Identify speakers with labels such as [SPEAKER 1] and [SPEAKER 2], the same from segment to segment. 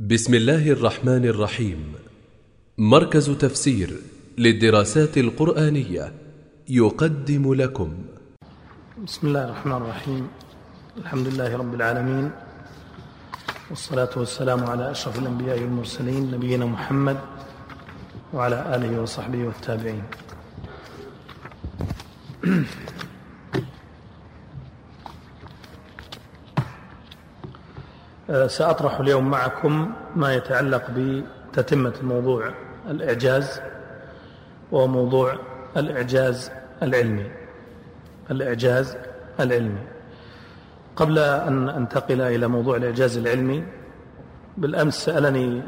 [SPEAKER 1] بسم الله الرحمن الرحيم. مركز تفسير للدراسات القرآنية يقدم لكم.
[SPEAKER 2] بسم الله الرحمن الرحيم. الحمد لله رب العالمين، والصلاة والسلام على أشرف الأنبياء والمرسلين نبينا محمد وعلى آله وصحبه والتابعين. سأطرح اليوم معكم ما يتعلق بتتمة الموضوع الإعجاز، وهو موضوع الإعجاز العلمي. الإعجاز العلمي. قبل أن أنتقل إلى موضوع الإعجاز العلمي، بالأمس سألني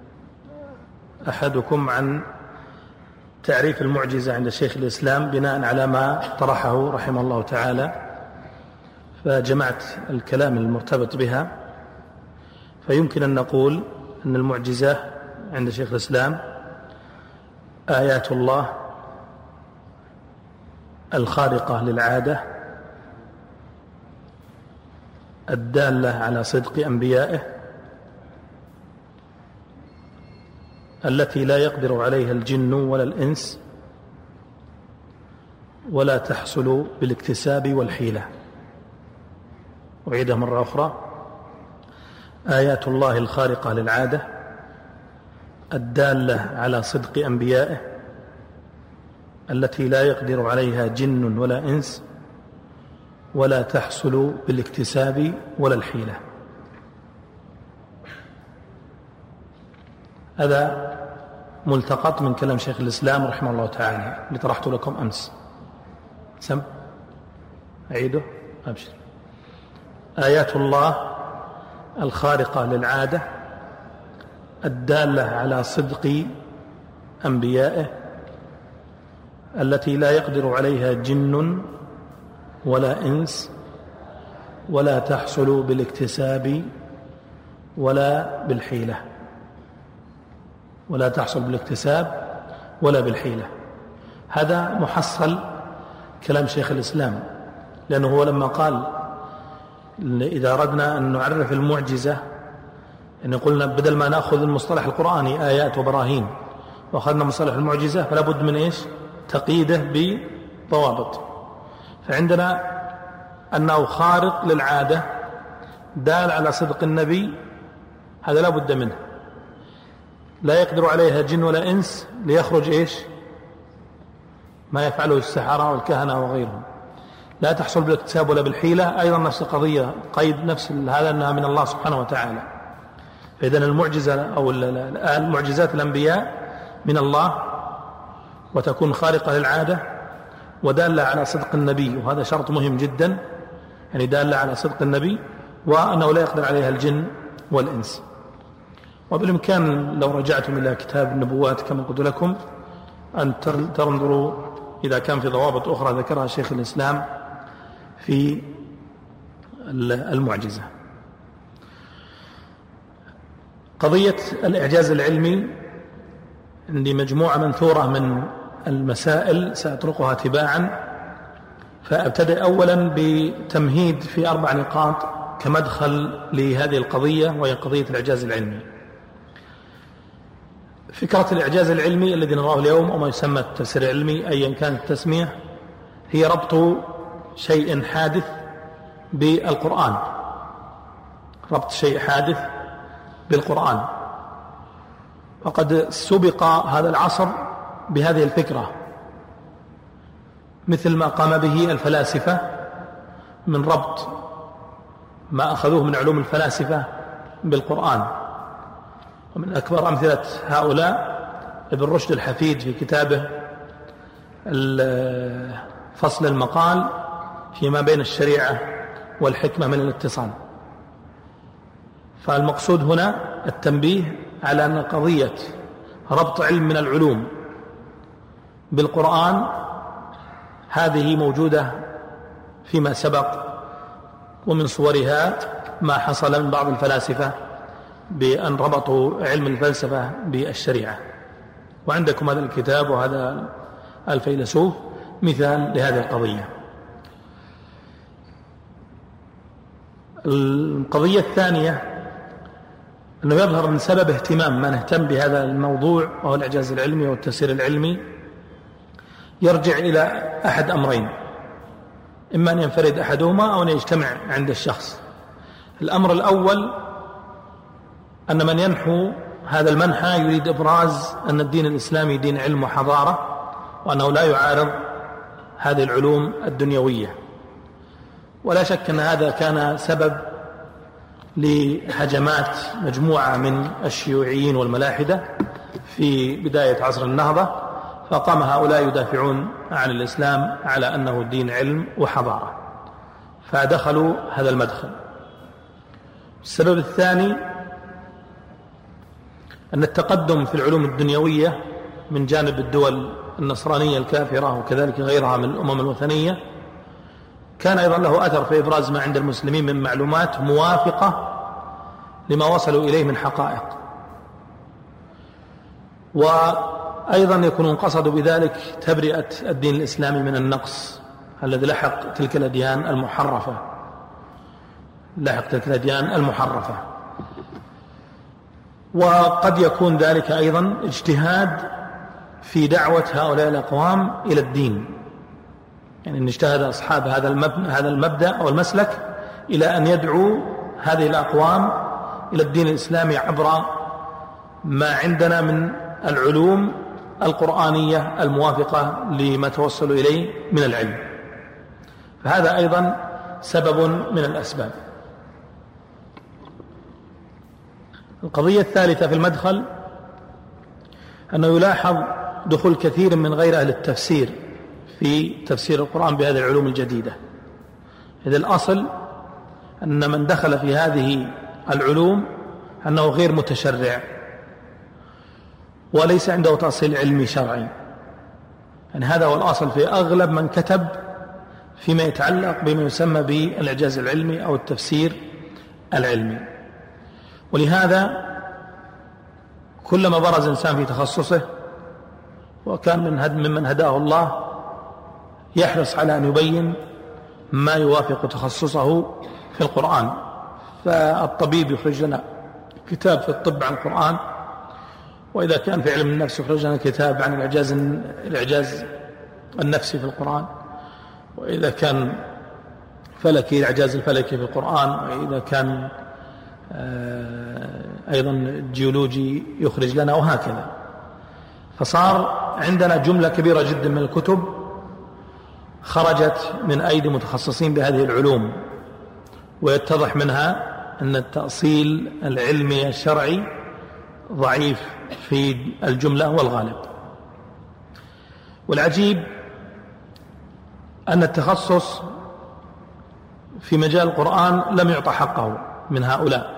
[SPEAKER 2] أحدكم عن تعريف المعجزة عند شيخ الإسلام بناء على ما طرحه رحمه الله تعالى، فجمعت الكلام المرتبط بها. فيمكن أن نقول أن المعجزة عند شيخ الإسلام آيات الله الخارقة للعادة الدالة على صدق أنبيائه التي لا يقدر عليها الجن ولا الإنس ولا تحصل بالاكتساب والحيلة. أعيدها مرة أخرى: آيات الله الخارقة للعادة الدالة على صدق أنبيائه التي لا يقدر عليها جن ولا إنس ولا تحصل بالاكتساب ولا الحيلة. هذا ملتقط من كلام شيخ الإسلام رحمه الله تعالى اللي طرحته لكم أمس. سم أعيده. أبشر. آيات الله الخارقة للعادة الدالة على صدق أنبيائه التي لا يقدر عليها جن ولا إنس ولا تحصل بالاكتساب ولا بالحيلة. ولا تحصل بالاكتساب ولا بالحيلة. هذا محصل كلام شيخ الإسلام، لأنه هو لما قال إذا أردنا أن نعرف المعجزة، يعني قلنا بدل ما نأخذ المصطلح القرآني آيات وبراهين وأخذنا مصطلح المعجزة، فلا بد من إيش؟ تقييده بضوابط. فعندنا أنه خارق للعادة دال على صدق النبي، هذا لا بد منه. لا يقدر عليها جن ولا إنس ليخرج إيش؟ ما يفعله السحرة والكهنة وغيرهم. لا تحصل بالاكتساب ولا بالحيلة، أيضا نفس القضية، قيد نفس هذا أنها من الله سبحانه وتعالى. فإذن المعجزة أو المعجزات الأنبياء من الله وتكون خارقة للعادة ودالة على صدق النبي، وهذا شرط مهم جدا، يعني دالة على صدق النبي وأنه لا يقدر عليها الجن والإنس. وبالإمكان لو رجعتم إلى كتاب النبوات كما قلت لكم أن تنظروا إذا كان في ضوابط أخرى ذكرها شيخ الإسلام في المعجزة. قضية الإعجاز العلمي عندي مجموعة منثورة من المسائل سأطرقها تباعا، فأبتدأ أولا بتمهيد في 4 نقاط كمدخل لهذه القضية، وهي قضية الإعجاز العلمي. فكرة الإعجاز العلمي الذي نراه اليوم، وما يسمى التفسير العلمي أيا كانت التسمية، هي ربط شيء حادث بالقرآن. ربط شيء حادث بالقرآن. وقد سبق هذا العصر بهذه الفكرة، مثل ما قام به الفلاسفة من ربط ما أخذوه من علوم الفلاسفة بالقرآن. ومن أكبر أمثلة هؤلاء ابن رشد الحفيد في كتابه فصل المقال فيما بين الشريعة والحكمة من الاتصال. فالمقصود هنا التنبيه على أن قضية ربط علم من العلوم بالقرآن هذه موجودة فيما سبق، ومن صورها ما حصل من بعض الفلاسفة بأن ربطوا علم الفلسفة بالشريعة. وعندكم هذا الكتاب وهذا الفيلسوف مثال لهذه القضية. القضية الثانية أنه يظهر من سبب اهتمام من اهتم بهذا الموضوع وهو الإعجاز العلمي والتفسير العلمي يرجع إلى أحد أمرين: إما أن ينفرد أحدهما أو أن يجتمع عند الشخص. الأمر الأول أن من ينحو هذا المنحى يريد إبراز أن الدين الإسلامي دين علم وحضارة، وأنه لا يعارض هذه العلوم الدنيوية. ولا شك أن هذا كان سبب لهجمات مجموعة من الشيوعيين والملاحدة في بداية عصر النهضة، فقام هؤلاء يدافعون عن الإسلام على أنه دين علم وحضارة، فدخلوا هذا المدخل. السبب الثاني أن التقدم في العلوم الدنيوية من جانب الدول النصرانية الكافرة وكذلك غيرها من الأمم الوثنية كان أيضا له أثر في إبراز ما عند المسلمين من معلومات موافقة لما وصلوا إليه من حقائق، وأيضا يكونون قصدوا بذلك تبرئة الدين الإسلامي من النقص الذي لحق تلك الأديان المحرفة. وقد يكون ذلك أيضا اجتهاد في دعوة هؤلاء الأقوام إلى الدين، يعني أن اجتهد أصحاب هذا المبدأ أو المسلك إلى أن يدعوا هذه الأقوام إلى الدين الإسلامي عبر ما عندنا من العلوم القرآنية الموافقة لما توصلوا إليه من العلم. فهذا أيضا سبب من الأسباب. القضية الثالثة في المدخل أنه يلاحظ دخول كثير من غير أهل التفسير في تفسير القرآن بهذه العلوم الجديدة. إذا الأصل أن من دخل في هذه العلوم أنه غير متشرع وليس عنده تأصيل علمي شرعي، يعني هذا هو الأصل في أغلب من كتب فيما يتعلق بما يسمى بالإعجاز العلمي أو التفسير العلمي. ولهذا كلما برز إنسان في تخصصه وكان ممن هداه الله يحرص على أن يبين ما يوافق تخصصه في القرآن. فالطبيب يخرج لنا كتاب في الطب عن القرآن، وإذا كان في علم النفس يخرج لنا كتاب عن الإعجاز النفسي في القرآن، وإذا كان فلكي الإعجاز الفلكي في القرآن، وإذا كان أيضا جيولوجي يخرج لنا، وهكذا. فصار عندنا جملة كبيرة جدا من الكتب خرجت من أيدي متخصصين بهذه العلوم، ويتضح منها أن التأصيل العلمي الشرعي ضعيف في الجملة والغالب. والعجيب أن التخصص في مجال القرآن لم يعطى حقه من هؤلاء،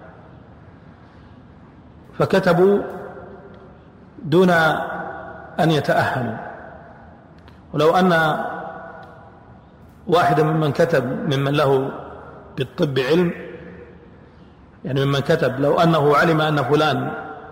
[SPEAKER 2] فكتبوا دون أن يتأهلوا. ولو أن واحدا ممن كتب ممن له بالطب علم، يعني ممن كتب لو أنه علم أن فلان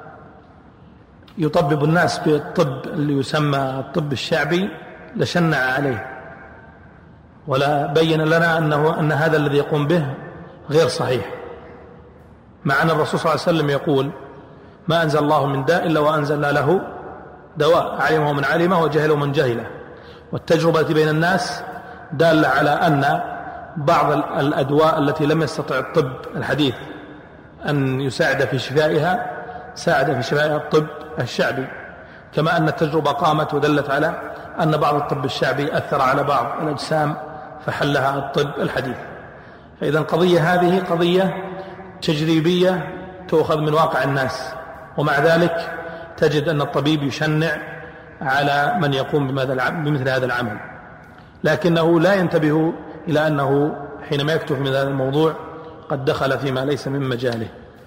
[SPEAKER 2] يطبب الناس بالطب اللي يسمى الطب الشعبي لشنع عليه، ولا بين لنا أن هذا الذي يقوم به غير صحيح، مع أن الرسول صلى الله عليه وسلم يقول: ما أنزل الله من داء إلا وأنزلنا له دواء، علمه من علمه وجهله من جهله. والتجربة بين الناس دالة على أن بعض الأدواء التي لم يستطع الطب الحديث أن يساعد في شفائها ساعد في شفائها الطب الشعبي، كما أن التجربة قامت ودلت على أن بعض الطب الشعبي أثر على بعض الأجسام فحلها الطب الحديث. فإذا القضية هذه قضية تجريبية تؤخذ من واقع الناس، ومع ذلك تجد أن الطبيب يشنع على من يقوم بمثل هذا العمل، لكنه لا ينتبه إلى أنه حينما يكتب من هذا الموضوع قد دخل فيما ليس من مجاله.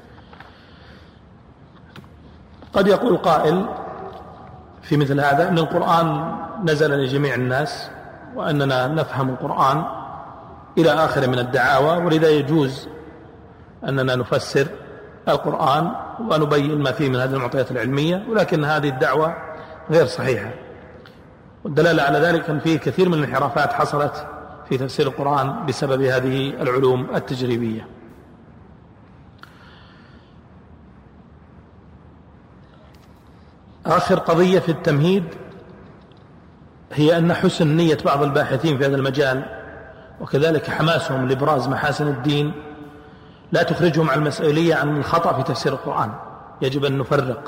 [SPEAKER 2] قد يقول قائل في مثل هذا أن القرآن نزل لجميع الناس وأننا نفهم القرآن إلى آخر من الدعاوى، ولذا يجوز أننا نفسر القرآن ونبين ما فيه من هذه المعطيات العلمية، ولكن هذه الدعوة غير صحيحة. والدلالة على ذلك أن فيه كثير من الانحرافات حصلت في تفسير القرآن بسبب هذه العلوم التجريبية. آخر قضية في التمهيد هي أن حسن نية بعض الباحثين في هذا المجال وكذلك حماسهم لإبراز محاسن الدين لا تخرجهم عن المسؤولية عن الخطأ في تفسير القرآن. يجب أن نفرق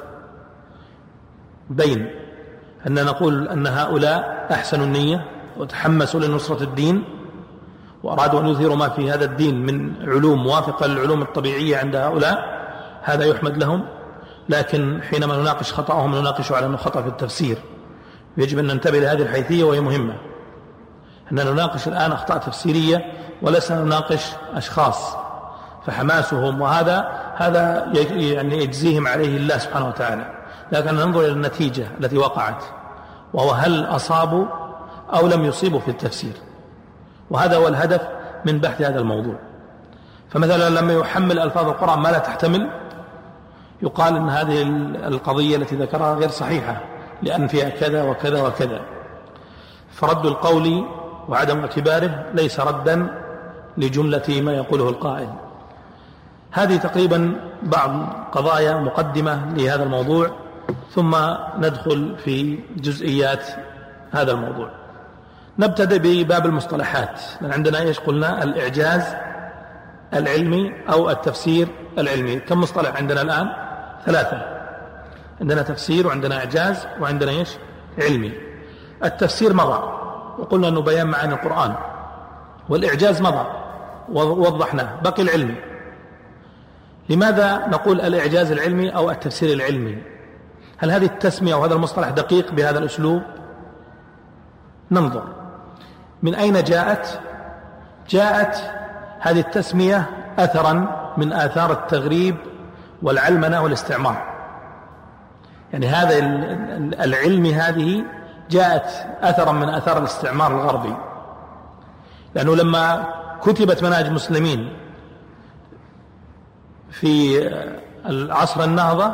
[SPEAKER 2] بين أن نقول أن هؤلاء أحسنوا النية وتحمسوا لنصرة الدين وأرادوا أن يظهروا ما في هذا الدين من علوم موافقة للعلوم الطبيعية عند هؤلاء، هذا يحمد لهم، لكن حينما نناقش خطأهم نناقش على أنه خطأ في التفسير. يجب أن ننتبه لهذه الحيثية وهي مهمة، أننا نناقش الآن أخطاء تفسيرية ولسنا نناقش أشخاص، فحماسهم وهذا يعني يجزيهم عليه الله سبحانه وتعالى، لكن ننظر إلى النتيجة التي وقعت وهو هل أصابوا أو لم يصيبوا في التفسير، وهذا هو الهدف من بحث هذا الموضوع. فمثلا لما يحمل ألفاظ القرآن ما لا تحتمل يقال أن هذه القضية التي ذكرها غير صحيحة لأن فيها كذا وكذا وكذا، فرد القول وعدم اعتباره ليس ردا لجملة ما يقوله القائل. هذه تقريبا بعض قضايا مقدمة لهذا الموضوع، ثم ندخل في جزئيات هذا الموضوع. نبتدئ بباب المصطلحات، لأن عندنا إيش قلنا؟ الإعجاز العلمي أو التفسير العلمي. كم مصطلح عندنا الآن؟ 3. عندنا تفسير وعندنا إعجاز وعندنا إيش؟ علمي. التفسير مضى وقلنا أنه بيان معاني القرآن، والإعجاز مضى ووضحناه، بقي العلمي. لماذا نقول الإعجاز العلمي أو التفسير العلمي؟ هل هذه التسمية وهذا المصطلح دقيق بهذا الأسلوب؟ ننظر من أين جاءت. جاءت هذه التسمية أثرا من آثار التغريب والعلمنة والاستعمار. يعني هذا العلم هذه جاءت أثرا من آثار الاستعمار الغربي، لأنه لما كتبت مناهج المسلمين في العصر النهضة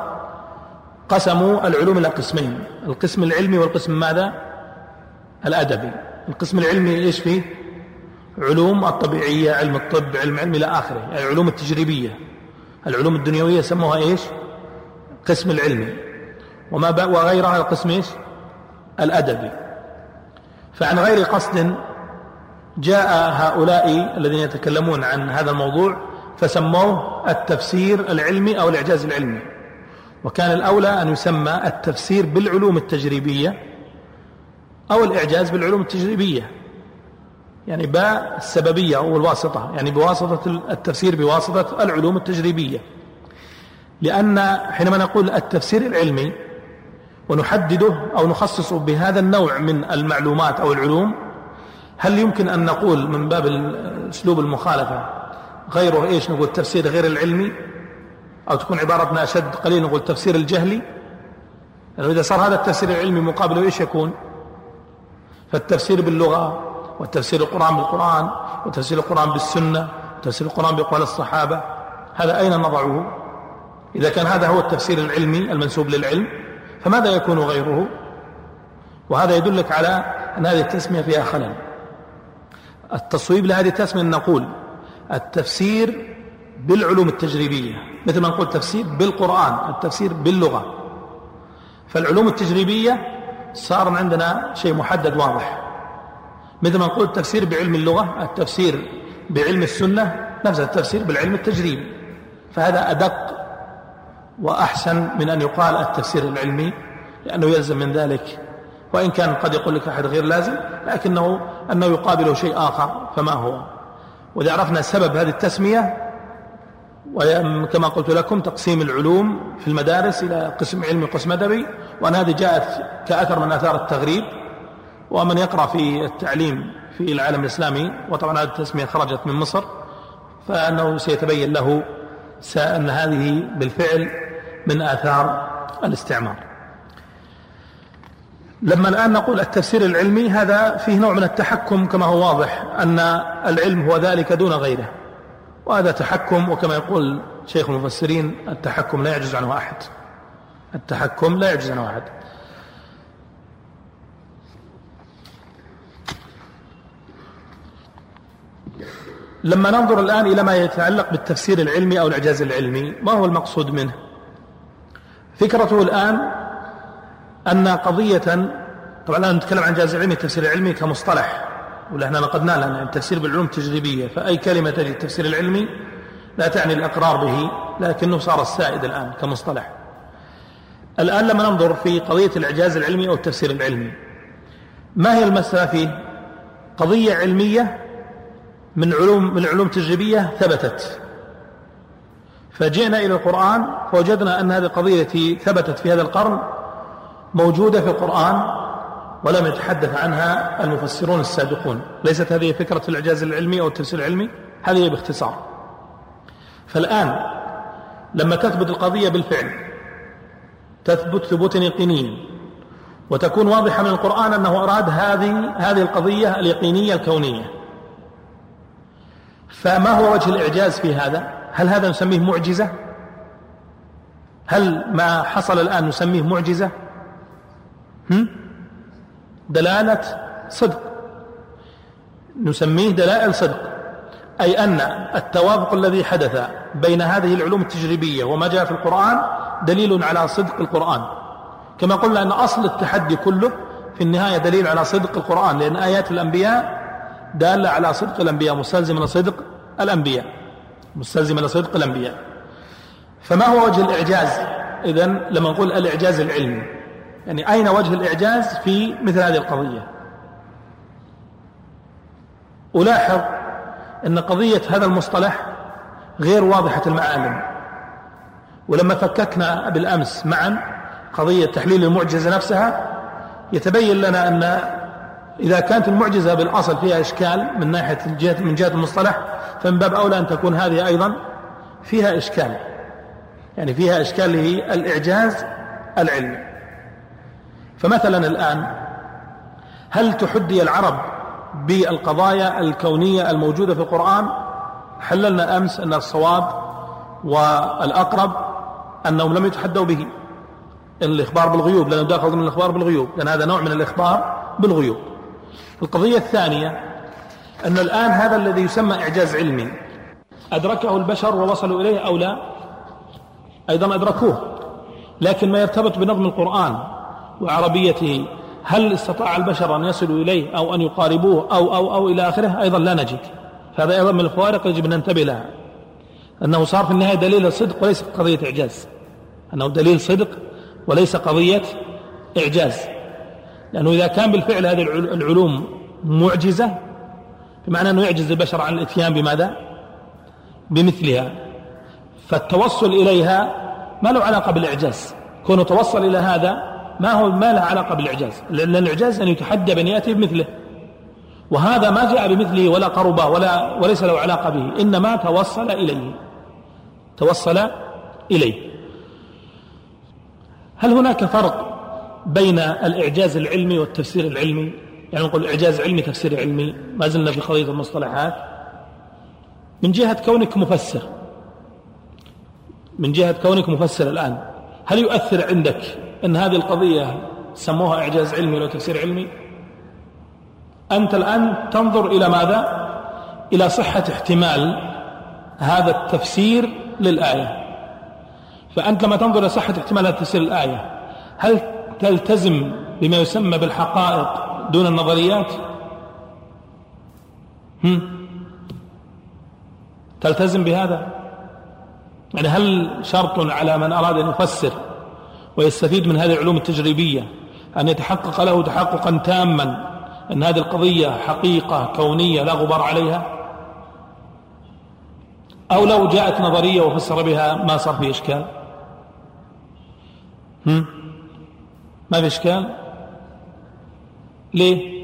[SPEAKER 2] قسموا العلوم إلى قسمين: القسم العلمي والقسم ماذا؟ الأدبي. القسم العلمي إيش فيه؟ علوم الطبيعية، علم الطب، علم إلى آخره، العلوم التجريبية، العلوم الدنيوية سموها إيش؟ قسم العلمي. وغيرها القسم إيش؟ الأدبي. فعن غير قصد جاء هؤلاء الذين يتكلمون عن هذا الموضوع فسموه التفسير العلمي أو الإعجاز العلمي، وكان الأولى أن يسمى التفسير بالعلوم التجريبية أو الإعجاز بالعلوم التجريبية، يعني باء السببية أو الواسطة، يعني بواسطة التفسير بواسطة العلوم التجريبية. لأن حينما نقول التفسير العلمي ونحدده أو نخصصه بهذا النوع من المعلومات أو العلوم، هل يمكن أن نقول من باب أسلوب المخالفة غيره إيش؟ نقول التفسير غير العلمي، أو تكون عبارتنا أشد قليل نقول تفسير الجهلي. يعني إذا صار هذا التفسير العلمي مقابله إيش يكون؟ فالتفسير باللغة، والتفسير القرآن بالقرآن، وتفسير القرآن بالسنة، وتفسير القرآن بأقوال الصحابة، هذا أين نضعه؟ إذا كان هذا هو التفسير العلمي المنسوب للعلم فماذا يكون غيره؟ وهذا يدلك على أن هذه التسمية فيها خلل. التصويب لهذه التسمية أن نقول التفسير بالعلوم التجريبية، مثل ما نقول التفسير بالقرآن، التفسير باللغة. فالعلوم التجريبية صار عندنا شيء محدد واضح، مثل ما نقول التفسير بعلم اللغة، التفسير بعلم السنة، نفس التفسير بالعلم التجريبي. فهذا أدق وأحسن من أن يقال التفسير العلمي، لأنه يلزم من ذلك، وإن كان قد يقول لك أحد غير لازم، لكنه أنه يقابله شيء آخر فما هو. وإذا عرفنا سبب هذه التسمية، وكما قلت لكم تقسيم العلوم في المدارس إلى قسم علمي وقسم أدبي، وأن هذه جاءت كأثر من آثار التغريب. ومن يقرأ في التعليم في العالم الإسلامي، وطبعا هذه التسمية خرجت من مصر، فأنه سيتبين له أن هذه بالفعل من آثار الاستعمار. لما الآن نقول التفسير العلمي، هذا فيه نوع من التحكم كما هو واضح أن العلم هو ذلك دون غيره، وهذا تحكم، وكما يقول شيخ المفسرين التحكم لا يعجز عنه أحد، التحكم لا يعجز عنه أحد. لما ننظر الآن إلى ما يتعلق بالتفسير العلمي أو الإعجاز العلمي، ما هو المقصود منه؟ فكرته الآن أن قضية، طبعا الآن نتكلم عن إعجاز العلمي، التفسير العلمي كمصطلح، ولا احنا نقدنا لنا التفسير بالعلوم التجريبية، فأي كلمة تجي التفسير العلمي لا تعني الإقرار به، لكنه صار السائد الآن كمصطلح. الآن لما ننظر في قضية الإعجاز العلمي أو التفسير العلمي، ما هي المسألة فيه؟ قضية علمية من العلوم التجريبية ثبتت، فجئنا إلى القرآن فوجدنا أن هذه القضية التي ثبتت في هذا القرن موجودة في القرآن ولم يتحدث عنها المفسرون السابقون. ليست هذه فكرة الإعجاز العلمي أو التفسير العلمي، هذه باختصار. فالآن لما تثبت القضية بالفعل، تثبت ثبوتا يقينيا، وتكون واضحة من القرآن أنه أراد هذه القضية اليقينية الكونية، فما هو وجه الإعجاز في هذا؟ هل هذا نسميه معجزة؟ هل ما حصل الآن نسميه معجزة؟ دلالة صدق، نسميه دلائل صدق، أي أن التوافق الذي حدث بين هذه العلوم التجريبية وما جاء في القرآن دليل على صدق القرآن، كما قلنا أن أصل التحدي كله في النهاية دليل على صدق القرآن، لأن آيات الأنبياء دالة على صدق الأنبياء، مستلزمة لصدق الأنبياء. فما هو وجه الإعجاز إذن لما نقول الإعجاز العلمي؟ يعني أين وجه الإعجاز في مثل هذه القضية؟ ألاحظ أن قضية هذا المصطلح غير واضحة المعالم، ولما فككنا بالأمس معا قضية تحليل المعجزة نفسها يتبين لنا أن إذا كانت المعجزة بالأصل فيها إشكال من جهة المصطلح، فمن باب أولى أن تكون هذه أيضا فيها إشكال، يعني فيها إشكال هي الإعجاز العلمي. فمثلا الآن هل تحدي العرب بالقضايا الكونية الموجودة في القرآن؟ حللنا أمس أن الصواب والأقرب أنهم لم يتحدوا به، الإخبار بالغيوب، لأنه داخل من الإخبار بالغيوب، لأن هذا نوع من الإخبار بالغيوب. القضية الثانية أن الآن هذا الذي يسمى إعجاز علمي أدركه البشر ووصلوا إليه أو لا؟ أيضا أدركوه، لكن ما يرتبط بنظم القرآن وعربيته، هل استطاع البشر أن يصلوا إليه أو أن يقاربوه أو إلى آخره؟ أيضا لا نجد. فهذا أيضا من الفوارق يجب أن ننتبه لها، أنه صار في النهاية دليل الصدق وليس قضية إعجاز، أنه دليل صدق وليس قضية إعجاز، لأنه إذا كان بالفعل هذه العلوم معجزة بمعنى أنه يعجز البشر عن الإتيان بماذا؟ بمثلها، فالتوصل إليها ما له علاقة بالإعجاز، كونه توصل إلى هذا ما له علاقة بالإعجاز، لأن الإعجاز أن يتحدى بأن يأتي بمثله، وهذا ما جاء بمثله ولا قربه وليس له علاقة به، إنما توصل إليه. هل هناك فرق بين الإعجاز العلمي والتفسير العلمي؟ يعني نقول إعجاز علمي تفسير علمي، ما زلنا في قضية المصطلحات. من جهة كونك مفسر الآن، هل يؤثر عندك أن هذه القضية سموها إعجاز علمي ولا تفسير علمي؟ أنت الآن تنظر إلى ماذا؟ إلى صحة احتمال هذا التفسير للآية. فأنت لما تنظر إلى صحة احتمال هذا التفسير للآية، هل تلتزم بما يسمى بالحقائق دون النظريات؟ تلتزم بهذا؟ يعني هل شرط على من أراد أن يفسر ويستفيد من هذه العلوم التجريبية أن يتحقق له تحققا تاما أن هذه القضية حقيقة كونية لا غبار عليها؟ أو لو جاءت نظرية وفسر بها ما صار فيه إشكال؟ ما في إشكال؟ ليه؟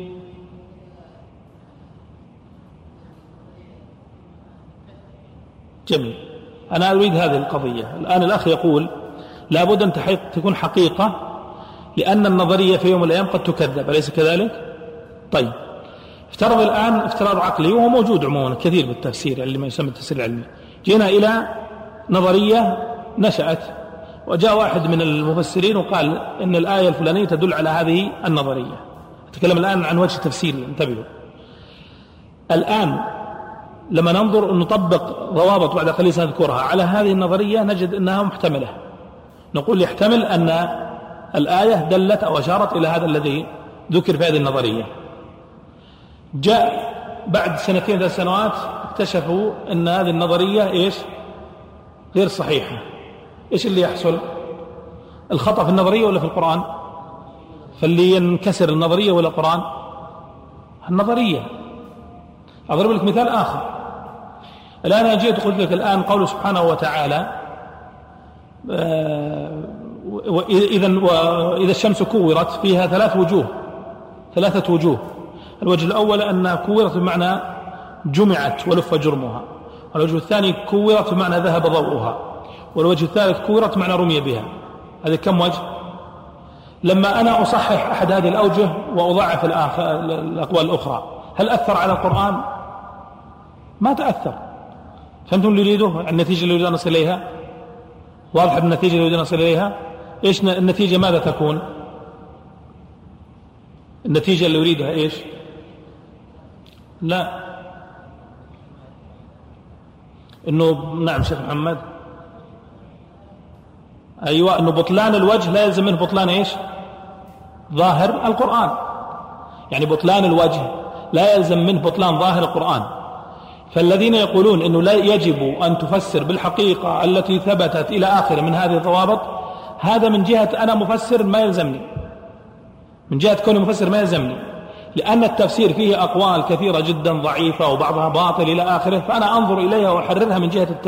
[SPEAKER 2] جميل. أنا أريد هذه القضية. الآن الأخ يقول لابد أن تكون حقيقة، لأن النظرية في يوم من الأيام قد تكذب، أليس كذلك؟ طيب، افترض الآن افتراض عقلي، وهو موجود عموما كثير بالتفسير اللي ما يسمى التفسير العلمي. جينا إلى نظرية نشأت، وجاء واحد من المفسرين وقال إن الآية الفلانية تدل على هذه النظرية. أتكلم الآن عن وجه تفسير، انتبهوا. الآن لما ننظر نطبق ضوابط بعد قليل سنذكرها على هذه النظرية، نجد أنها محتملة. نقول يحتمل أن الآية دلت أو أشارت إلى هذا الذي ذكر في هذه النظرية. جاء بعد 2 3 سنوات اكتشفوا أن هذه النظرية غير صحيحة. إيش اللي يحصل؟ الخطأ في النظرية ولا في القرآن؟ فاللي ينكسر النظرية ولا القرآن؟ النظرية. أضرب لك مثال آخر. الآن أنا جئت قلت لك الآن قوله سبحانه وتعالى وإذا الشمس كورت فيها 3 وجوه. الوجه الأول أنها كورت بمعنى جمعت ولف جرمها، والوجه الثاني كورت بمعنى ذهب ضوءها، والوجه الثالث كورت بمعنى رمي بها. هذه كم وجه؟ لما أنا أصحح أحد هذه الأوجه وأضعف الأقوال الأخرى، هل أثر على القرآن؟ ما تأثر. فهمتم اللي يريده؟ النتيجة اللي يريد أن نصل إليها واضحة. النتيجة اللي يريد أن نصل إليها إيش النتيجة؟ ماذا تكون النتيجة اللي يريدها؟ إيش؟ لا، إنه نعم شيخ محمد، أيوة، إنه بطلان الوجه لا يلزم منه بطلان إيش؟ ظاهر القرآن. يعني بطلان الوجه لا يلزم منه بطلان ظاهر القرآن. فالذين يقولون إنه لا يجب أن تفسر بالحقيقة التي ثبتت إلى آخر من هذه الضوابط، هذا من جهة أنا مفسر ما يلزمني، من جهة كوني مفسر ما يلزمني، لأن التفسير فيه أقوال كثيرة جدا ضعيفة وبعضها باطل إلى آخره، فأنا أنظر إليها وأحررها من جهة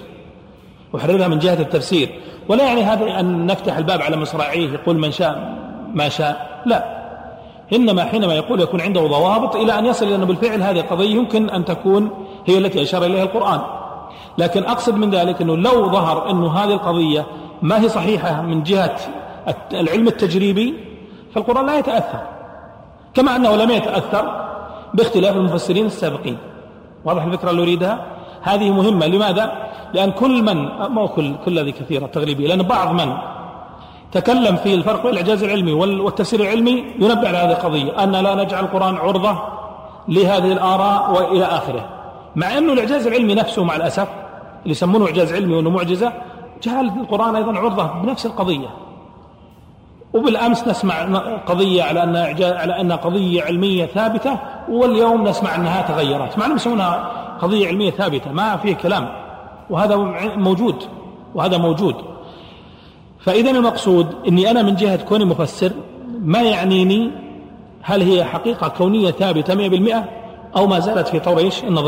[SPEAKER 2] التفسير، ولا يعني هذا أن نفتح الباب على مصراعيه يقول من شاء ما شاء، لا، إنما حينما يقول يكون عنده ضوابط إلى أن يصل إلى أنه بالفعل هذه القضية يمكن أن تكون هي التي أشار إليها القرآن. لكن أقصد من ذلك أنه لو ظهر أنه هذه القضية ما هي صحيحة من جهة العلم التجريبي فالقرآن لا يتأثر، كما أنه لم يتأثر باختلاف المفسرين السابقين. واضح الفكرة اللي أريدها؟ هذه مهمة. لماذا؟ لأن كل من ما كل هذه كثيرة تغريبية، لأن بعض من تكلم في الفرق بين الإعجاز العلمي والتفسير العلمي ينبه على هذه القضية، أن لا نجعل القرآن عرضة لهذه الآراء وإلى آخره، مع أنه الإعجاز العلمي نفسه مع الأسف اللي يسمونه إعجاز علمي وأنه معجزة جعل القرآن أيضا عرضة بنفس القضية. وبالأمس نسمع قضية على أنها قضية علمية ثابتة، واليوم نسمع أنها تغيرت، مع أنهم يسمونها قضية علمية ثابتة ما فيه كلام، وهذا موجود. فإذا المقصود أني أنا من جهة كوني مفسر ما يعنيني هل هي حقيقة كونية ثابتة 100% أو ما زالت في طور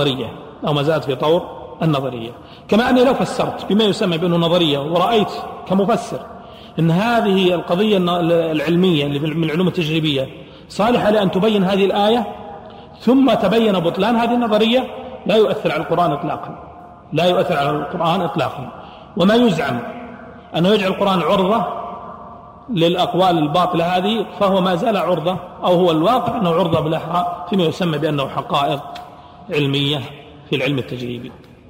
[SPEAKER 2] النظرية. كما أني لو فسرت بما يسمى بأنه نظرية ورأيت كمفسر أن هذه القضية العلمية اللي من العلوم التجريبية صالحة لأن تبين هذه الآية، ثم تبين بطلان هذه النظرية، لا يؤثر على القرآن إطلاقا. وما يزعم أنه يجعل القرآن عرضة للأقوال الباطلة هذه فهو ما زال عرضة، أو هو الواقع أنه عرضة بالأحرى فيما يسمى بأنه حقائق علمية في العلم التجريبي.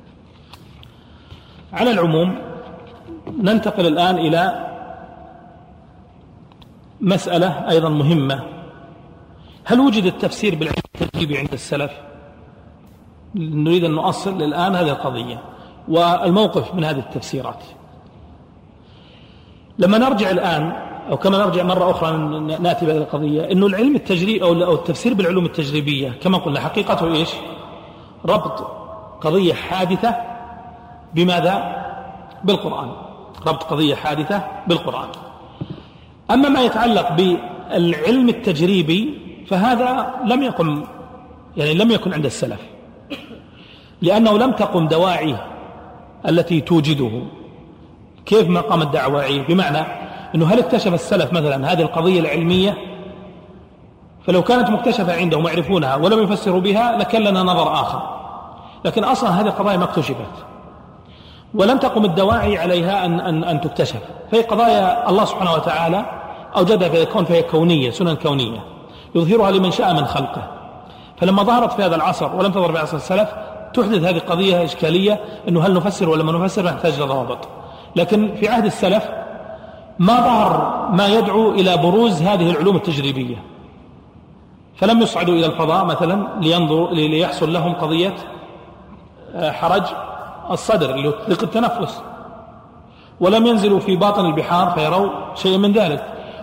[SPEAKER 2] على العموم ننتقل الآن إلى مسألة أيضا مهمة: هل وجد التفسير بالعلم التجريبي عند السلف؟ نريد أن نؤصل الآن هذه القضية والموقف من هذه التفسيرات. لما نرجع الآن أو كما نرجع مرة أخرى نأتي بهذه القضية، أنه العلم التجريبي أو التفسير بالعلوم التجريبية كما قلنا حقيقته إيش؟ ربط قضية حادثة بماذا؟ بالقرآن. ربط قضية حادثة بالقرآن. أما ما يتعلق بالعلم التجريبي فهذا لم يكن عند السلف، لأنه لم تقم دواعيه التي توجده. كيف ما قامت دواعيه؟ بمعنى أنه هل اكتشف السلف مثلا هذه القضية العلمية؟ فلو كانت مكتشفة عندهم ويعرفونها ولم يفسروا بها لكان لنا نظر آخر، لكن أصلا هذه القضايا ما اكتشفت ولم تقم الدواعي عليها أن تكتشف. فهي قضايا الله سبحانه وتعالى أوجدها في الكون، فهي كونية، سنن كونية يظهرها لمن شاء من خلقه. فلما ظهرت في هذا العصر ولم تظهر في عصر السلف تحدث هذه القضية إشكالية، أنه هل نفسر ولا ما نفسر، نحتاج لضوابط. لكن في عهد السلف ما ظهر ما يدعو إلى بروز هذه العلوم التجريبية، فلم يصعدوا إلى الفضاء مثلا ليحصل لهم قضية حرج الصدر اللي هو ضيق التنفس، ولم ينزلوا في باطن البحار فيروا شيء من ذلك،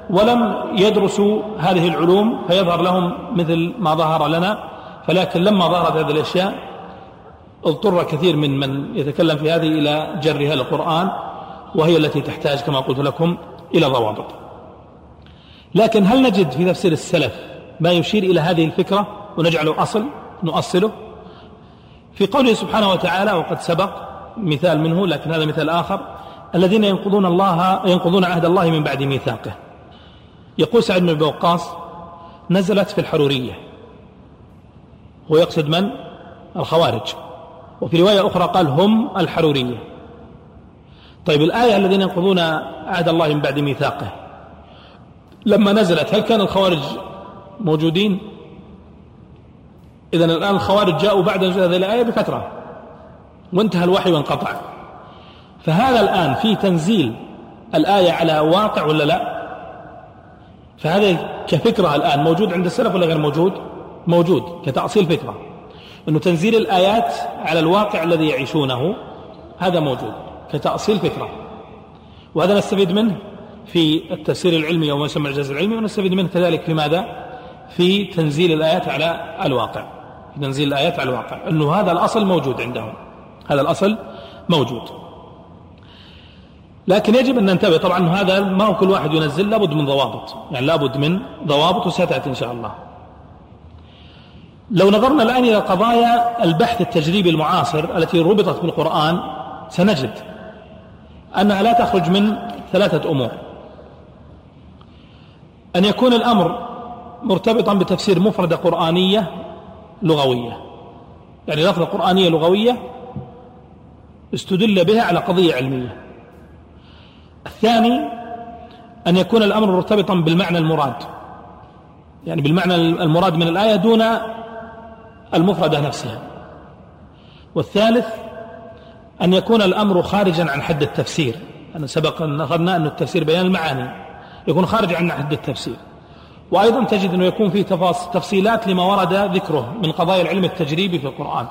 [SPEAKER 2] ولم يدرسوا هذه العلوم فيظهر لهم مثل ما ظهر لنا. فلكن لما ظهرت هذه الأشياء اضطر كثير من يتكلم في هذه إلى جرها للقرآن، وهي التي تحتاج كما قلت لكم إلى ضوابط. لكن هل نجد في تفسير السلف ما يشير إلى هذه الفكرة ونجعله أصل نؤصله؟ في قوله سبحانه وتعالى، وقد سبق مثال منه لكن هذا مثال آخر: الذين ينقضون عهد الله من بعد ميثاقه. يقول سعد بن أبي وقاص: نزلت في الحرورية، هو يقصد من؟ الخوارج. وفي رواية أخرى قال هم الحرورية. طيب الآية الذين ينقضون عهد الله من بعد ميثاقه لما نزلت هل كان الخوارج موجودين؟ إذن الآن الخوارج جاءوا بعد نزول هذه الآية بفترة وانتهى الوحي وانقطع. فهذا الآن في تنزيل الآية على واقع ولا لا؟ فهذا كفكرة الآن موجود عند السلف ولا غير موجود؟ موجود كتأصيل فكرة أنه تنزيل الآيات على الواقع الذي يعيشونه هذا موجود كتأصيل فكرة، وهذا نستفيد منه في التفسير العلمي أو ما يسمى الإعجاز العلمي، ونستفيد منه كذلك في ماذا؟ في تنزيل الآيات على الواقع، في تنزيل الآيات على الواقع، أنه هذا الأصل موجود عندهم، هذا الأصل موجود. لكن يجب أن ننتبه طبعا هذا ما هو كل واحد ينزل، لابد من ضوابط، يعني لابد من ضوابط وستأتي إن شاء الله. لو نظرنا الآن إلى قضايا البحث التجريبي المعاصر التي ربطت بالقرآن سنجد أنها لا تخرج من ثلاثة أمور: أن يكون الأمر مرتبطا بتفسير مفردة قرآنية لغوية، يعني لفظة قرآنية لغوية استدل بها على قضية علمية. الثاني أن يكون الأمر مرتبطا بالمعنى المراد، يعني بالمعنى المراد من الآية دون المفردة نفسها. والثالث أن يكون الأمر خارجا عن حد التفسير، أنا سبق أن أخذنا أن التفسير بيان المعاني، يكون خارج عن حد التفسير. وأيضا تجد أنه يكون فيه تفصيلات لما ورد ذكره من قضايا العلم التجريبي في القرآن.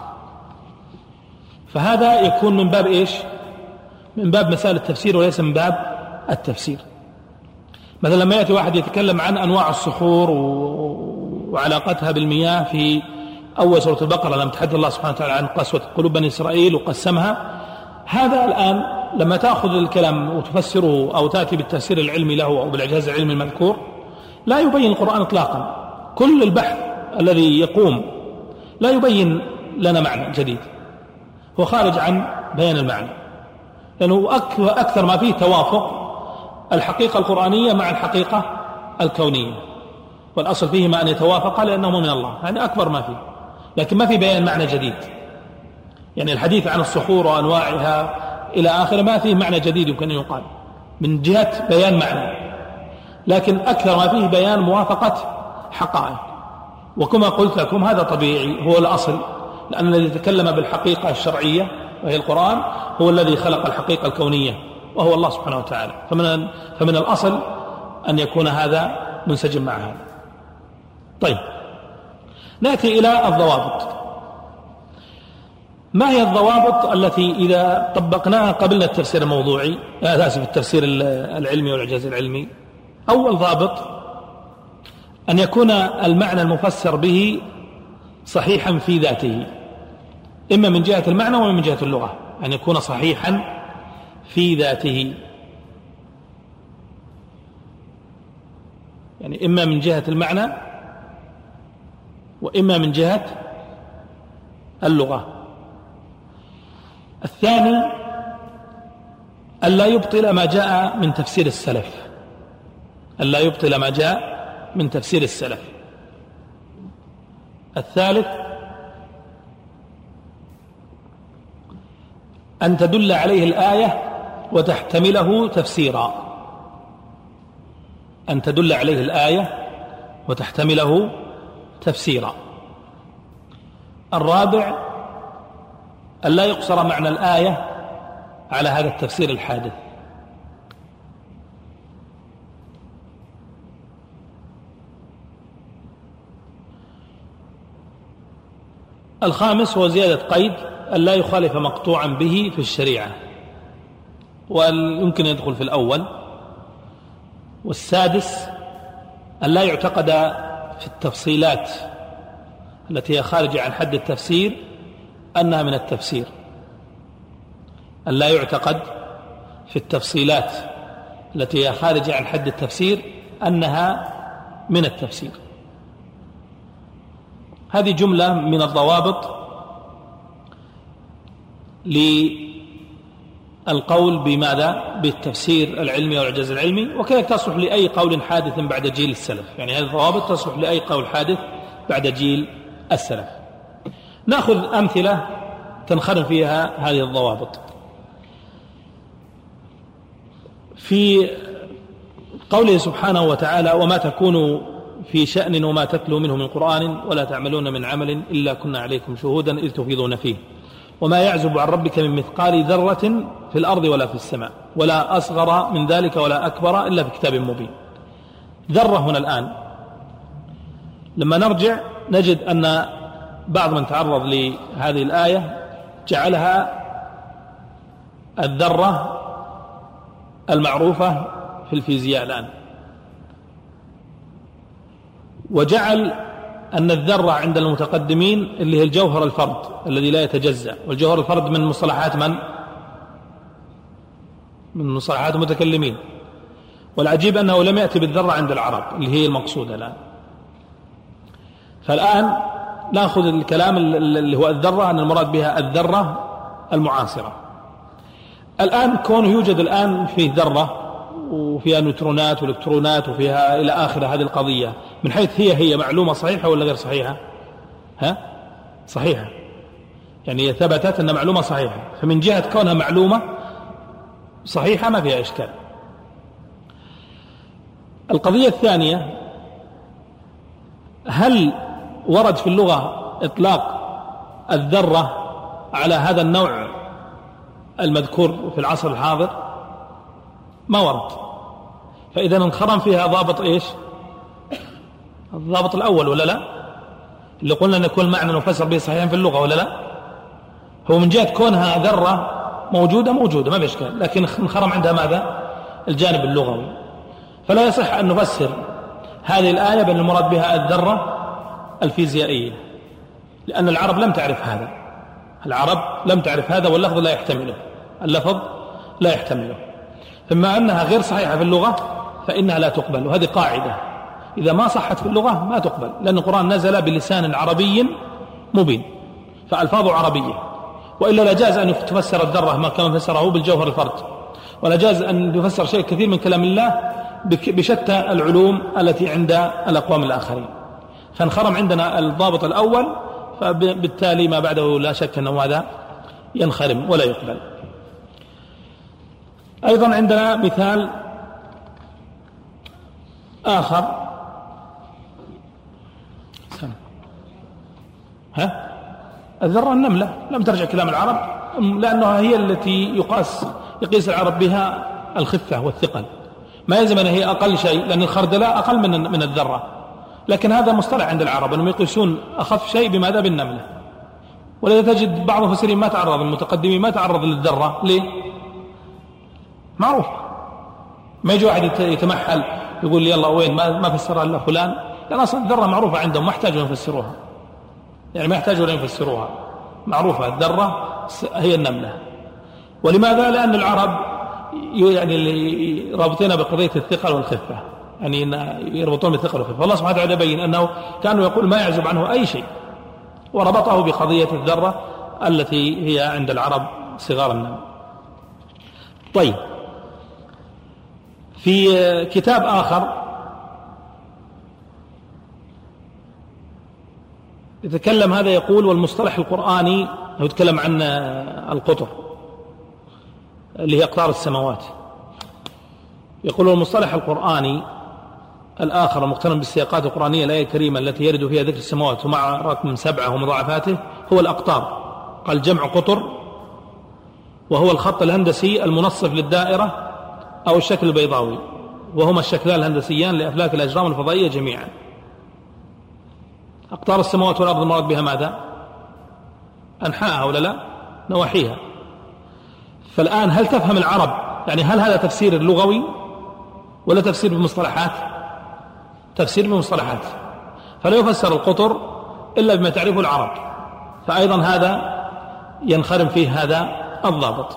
[SPEAKER 2] فهذا يكون من باب إيش؟ من باب مسائل التفسير وليس من باب التفسير. مثلا لما يأتي واحد يتكلم عن أنواع الصخور وعلاقتها بالمياه في أول سورة البقرة لما تحدث الله سبحانه وتعالى عن قسوة قلوب بني إسرائيل وقسمها، هذا الآن لما تأخذ الكلام وتفسره أو تأتي بالتفسير العلمي له أو بالإعجاز العلمي المذكور لا يبين القرآن إطلاقا. كل البحث الذي يقوم لا يبين لنا معنى جديد، هو خارج عن بيان المعنى، لأنه أكثر ما فيه توافق الحقيقة القرآنية مع الحقيقة الكونية، والأصل فيهما أن يتوافقا لأنهما من الله، يعني أكبر ما فيه، لكن ما في بيان معنى جديد. يعني الحديث عن الصخور وأنواعها إلى آخر ما فيه معنى جديد يمكن أن يقال من جهة بيان معنى، لكن أكثر ما فيه بيان موافقة حقائق. وكما قلت لكم هذا طبيعي، هو الأصل، لأن الذي تكلم بالحقيقة الشرعية وهي القرآن هو الذي خلق الحقيقة الكونية وهو الله سبحانه وتعالى، فمن الأصل أن يكون هذا منسجم مع هذا. طيب نأتي إلى الضوابط. ما هي الضوابط التي إذا طبقناها قبلنا التفسير الموضوعي التفسير العلمي والإعجاز العلمي؟ أول ضابط أن يكون المعنى المفسر به صحيحا في ذاته، إما من جهة المعنى وإما من جهة اللغة، أن يكون صحيحا في ذاته، يعني إما من جهة المعنى وإما من جهة اللغة. الثاني ألا يبطل ما جاء من تفسير السلف، ألا يبطل ما جاء من تفسير السلف. الثالث أن تدل عليه الآية وتحتمله تفسيرا، أن تدل عليه الآية وتحتمله تفسيرا. الرابع أن لا يقصر معنى الآية على هذا التفسير الحادث. الخامس هو زيادة قيد أن لا يخالف مقطوعا به في الشريعة، ويمكن يدخل في الأول، والسادس أن لا يعتقد في التفصيلات التي هي خارجة عن حد التفسير أنها من التفسير، أن لا يعتقد في التفصيلات التي هي خارجة عن حد التفسير أنها من التفسير. هذه جملة من الضوابط للقول بماذا؟ بالتفسير العلمي والإعجاز العلمي، وكذلك تصلح لأي قول حادث بعد جيل السلف. يعني هذه الضوابط تصلح لأي قول حادث بعد جيل السلف. نأخذ أمثلة تنخرم فيها هذه الضوابط. في قوله سبحانه وتعالى: وما تكون في شأن وما تتلو منه من قرآن ولا تعملون من عمل إلا كنا عليكم شهودا إذ تفيضون فيه وما يعزب عن ربك من مثقال ذرة في الأرض ولا في السماء ولا أصغر من ذلك ولا أكبر إلا في كتاب مبين. ذرة هنا الآن لما نرجع نجد أن بعض من تعرض لهذه الآية جعلها الذرة المعروفة في الفيزياء الآن، وجعل أن الذرة عند المتقدمين اللي هي الجوهر الفرد الذي لا يتجزأ، والجوهر الفرد من مصطلحات من مصطلحات المتكلمين. والعجيب أنه لم يأتي بالذرة عند العرب اللي هي المقصودة الآن. فالآن نأخذ الكلام اللي هو الذرة أن المراد بها الذرة المعاصرة. الآن كونه يوجد الآن فيه ذرة وفيها نيوترونات والكترونات وفيها إلى آخر هذه القضية، من حيث هي معلومة صحيحة ولا غير صحيحة؟ صحيحة، يعني ثبتت أن معلومة صحيحة، فمن جهة كونها معلومة صحيحة ما فيها إشكال. القضية الثانية: هل ورد في اللغة إطلاق الذرة على هذا النوع المذكور في العصر الحاضر؟ ما ورد. فإذا انخرم فيها ضابط إيش؟ الضابط الأول ولا لا؟ اللي قلنا أن كل معنى نفسر به صحيحا في اللغة ولا لا؟ هو من جهة كونها ذرة موجودة ما في إشكال، لكن انخرم عندها ماذا؟ الجانب اللغوي. فلا يصح أن نفسر هذه الآية بأن المراد بها الذرة الفيزيائية، لأن العرب لم تعرف هذا، واللفظ لا يحتمله، فما أنها غير صحيحة في اللغة فإنها لا تقبل، وهذه قاعدة إذا ما صحت في اللغة ما تقبل، لأن القرآن نزل بلسان عربي مبين فألفاظه عربية، وإلا لجاز أن تفسر الذرة ما كما فسره بالجوهر الفرد، ولا جاز أن يفسر شيء كثير من كلام الله بشتى العلوم التي عند الأقوام الآخرين. فانخرم عندنا الضابط الأول، فبالتالي ما بعده لا شك أنه هذا ينخرم ولا يقبل. أيضا عندنا مثال آخر، الذرة النملة لم ترجع كلام العرب، لأنها هي التي يقيس العرب بها الخفة والثقل، ما يلزم أن هي أقل شيء، لأن الخردلة أقل من الذرة، لكن هذا مصطلح عند العرب أنهم يقيسون أخف شيء بماذا؟ بالنملة. ولذا تجد بعض المفسرين المتقدمين ما تعرض للذرة. ليه؟ معروف، ما يجي واحد يتمحل يقول لي يلا وين ما فسرها إلا فلان، لأن أصلا الذرة معروفة عندهم، ما يحتاجون يفسروها، معروفة الذرة هي النملة. ولماذا؟ لأن العرب يعني رابطين بقضية الثقل والخفة، يعني يربطون بالثقل والخفة، فالله سبحانه وتعالى يبين أنه كانوا يقول ما يعزب عنه أي شيء، وربطه بقضية الذرة التي هي عند العرب صغار النمل. طيب، في كتاب آخر يتكلم هذا يقول: والمصطلح القرآني، هو يتكلم عن القطر اللي هي أقطار السماوات، يقول: والمصطلح القرآني الآخر المقترن بالسياقات القرآنية الآية الكريمة التي يرد فيها ذكر السماوات ومع رقم 7 ومضاعفاته هو الأقطار. قال: جمع قطر، وهو الخط الهندسي المنصف للدائرة أو الشكل البيضاوي، وهما الشكلان الهندسيان لأفلاك الأجرام الفضائية جميعا. أقطار السماوات والأرض المراد بها ماذا؟ أنحاءها ولا لا؟ نواحيها. فالآن هل تفهم العرب، يعني هل هذا تفسير لغوي ولا تفسير بالمصطلحات؟ تفسير بالمصطلحات، فلا يفسر القطر إلا بما تعرفه العرب، فأيضا هذا ينخرم فيه هذا الضابط.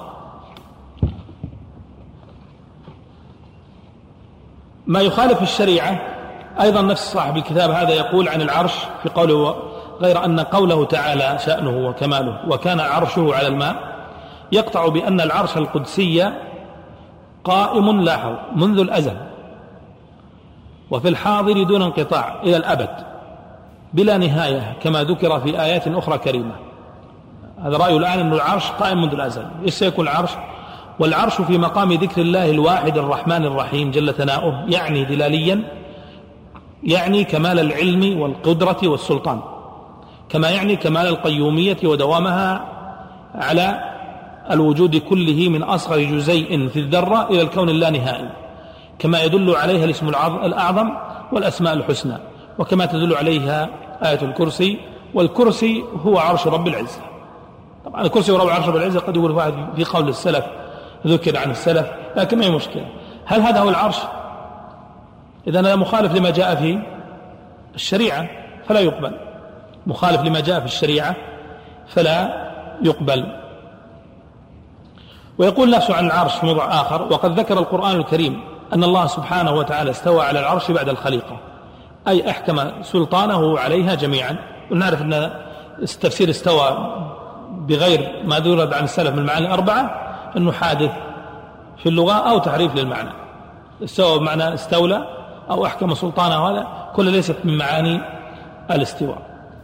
[SPEAKER 2] ما يخالف الشريعة أيضا نفس صاحب الكتاب هذا يقول عن العرش في قوله غير أن قوله تعالى شأنه وكماله وكان عرشه على الماء يقطع بأن العرش القدسي قائم لاحظ منذ الأزل وفي الحاضر دون انقطاع إلى الأبد بلا نهاية كما ذكر في آيات أخرى كريمة. هذا رأي الآن أن العرش قائم منذ الأزل. إيش سيكون العرش؟ والعرش في مقام ذكر الله الواحد الرحمن الرحيم جل ثناؤه يعني دلاليا يعني كمال العلم والقدرة والسلطان، كما يعني كمال القيومية ودوامها على الوجود كله من أصغر جزيء في الذرة إلى الكون اللانهائي، كما يدل عليها الاسم الأعظم والأسماء الحسنى، وكما تدل عليها آية الكرسي، والكرسي هو عرش رب العزة. طبعا الكرسي هو عرش رب العزة قد يقول واحد في قول السلف ذكر عن السلف، لكن ما هي مشكلة. هل هذا هو العرش؟ إذن هذا مخالف لما جاء في الشريعة فلا يقبل، مخالف لما جاء في الشريعة فلا يقبل. ويقول نفسه عن العرش في موضع آخر وقد ذكر القرآن الكريم أن الله سبحانه وتعالى استوى على العرش بعد الخليقة، أي أحكم سلطانه عليها جميعا. ونعرف أن التفسير استوى بغير ما ذكر عن السلف من المعاني الأربعة أنه حادث في اللغة أو تحريف للمعنى. استوى بمعنى استولى أو أحكم سلطانه، هذا كل ليست من معاني الاستواء.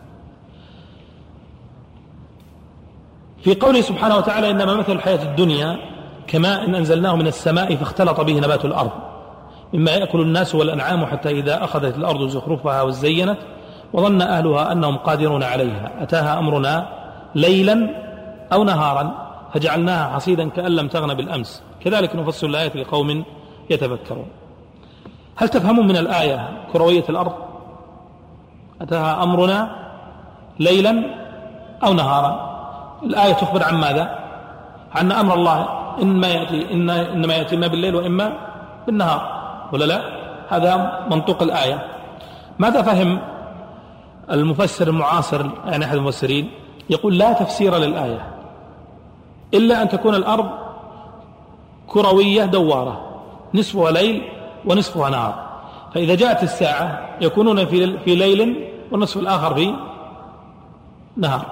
[SPEAKER 2] في قوله سبحانه وتعالى إنما مثل الحياة الدنيا كماء إن أنزلناه من السماء فاختلط به نبات الأرض مما يأكل الناس والأنعام حتى إذا أخذت الأرض زخرفها وزينت وظن أهلها أنهم قادرون عليها أتاها أمرنا ليلا أو نهارا فجعلناها حصيدا كأن لم تغن بالأمس كذلك نفصل الآيات لقوم يتفكرون. هل تفهمون من الآية كروية الأرض؟ أتاها أمرنا ليلا أو نهارا. الآية تخبر عن ماذا؟ عن أمر الله إنما يأتي إما بالليل وإما بالنهار، ولا لا؟ هذا منطوق الآية. ماذا فهم المفسر المعاصر يعني أحد المفسرين؟ يقول لا تفسير للآية إلا أن تكون الأرض كروية دوارة نصفها ليل ونصفها نهار، فإذا جاءت الساعة يكونون في ليل والنصف الآخر في نهار.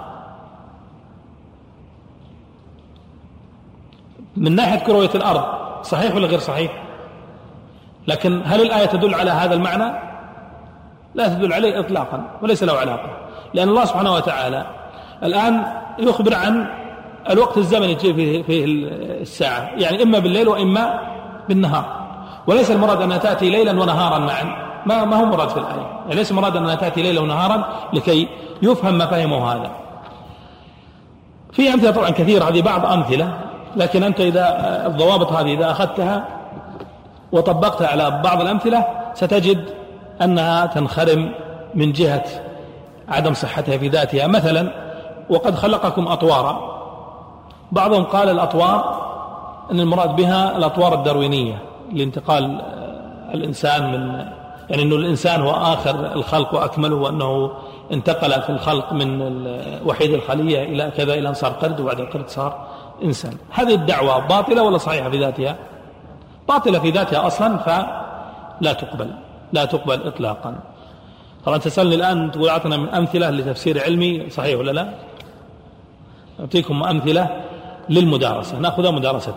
[SPEAKER 2] من ناحية كروية الأرض صحيح ولا غير صحيح؟ لكن هل الآية تدل على هذا المعنى؟ لا تدل عليه إطلاقا وليس له علاقة، لأن الله سبحانه وتعالى الآن يخبر عن الوقت الزمني في الساعة، يعني إما بالليل وإما بالنهار، وليس المراد أنها تأتي ليلا ونهارا معا، ما هو مراد في الآية، يعني ليس مراد أنها تأتي ليلا ونهارا لكي يفهم ما فهمه هذا. في أمثلة طبعا كثيرة، هذه بعض أمثلة، لكن أنت إذا الضوابط هذه إذا أخذتها وطبقتها على بعض الأمثلة ستجد أنها تنخرم من جهة عدم صحتها في ذاتها. مثلا وقد خلقكم أطوارا، بعضهم قال الأطوار أن المراد بها الأطوار الداروينية لانتقال الإنسان من، يعني أنه الإنسان هو آخر الخلق وأكمله، وأنه انتقل في الخلق من وحيد الخلية إلى كذا إلى أن صار قرد وبعد القرد صار إنسان. هذه الدعوة باطلة ولا صحيحة في ذاتها؟ باطلة في ذاتها أصلا فلا تقبل، لا تقبل إطلاقا. طبعا تسألني الآن تقول أعطنا من أمثلة لتفسير علمي صحيح ولا لا؟ أعطيكم أمثلة للمدارسة، نأخذها مدارسة.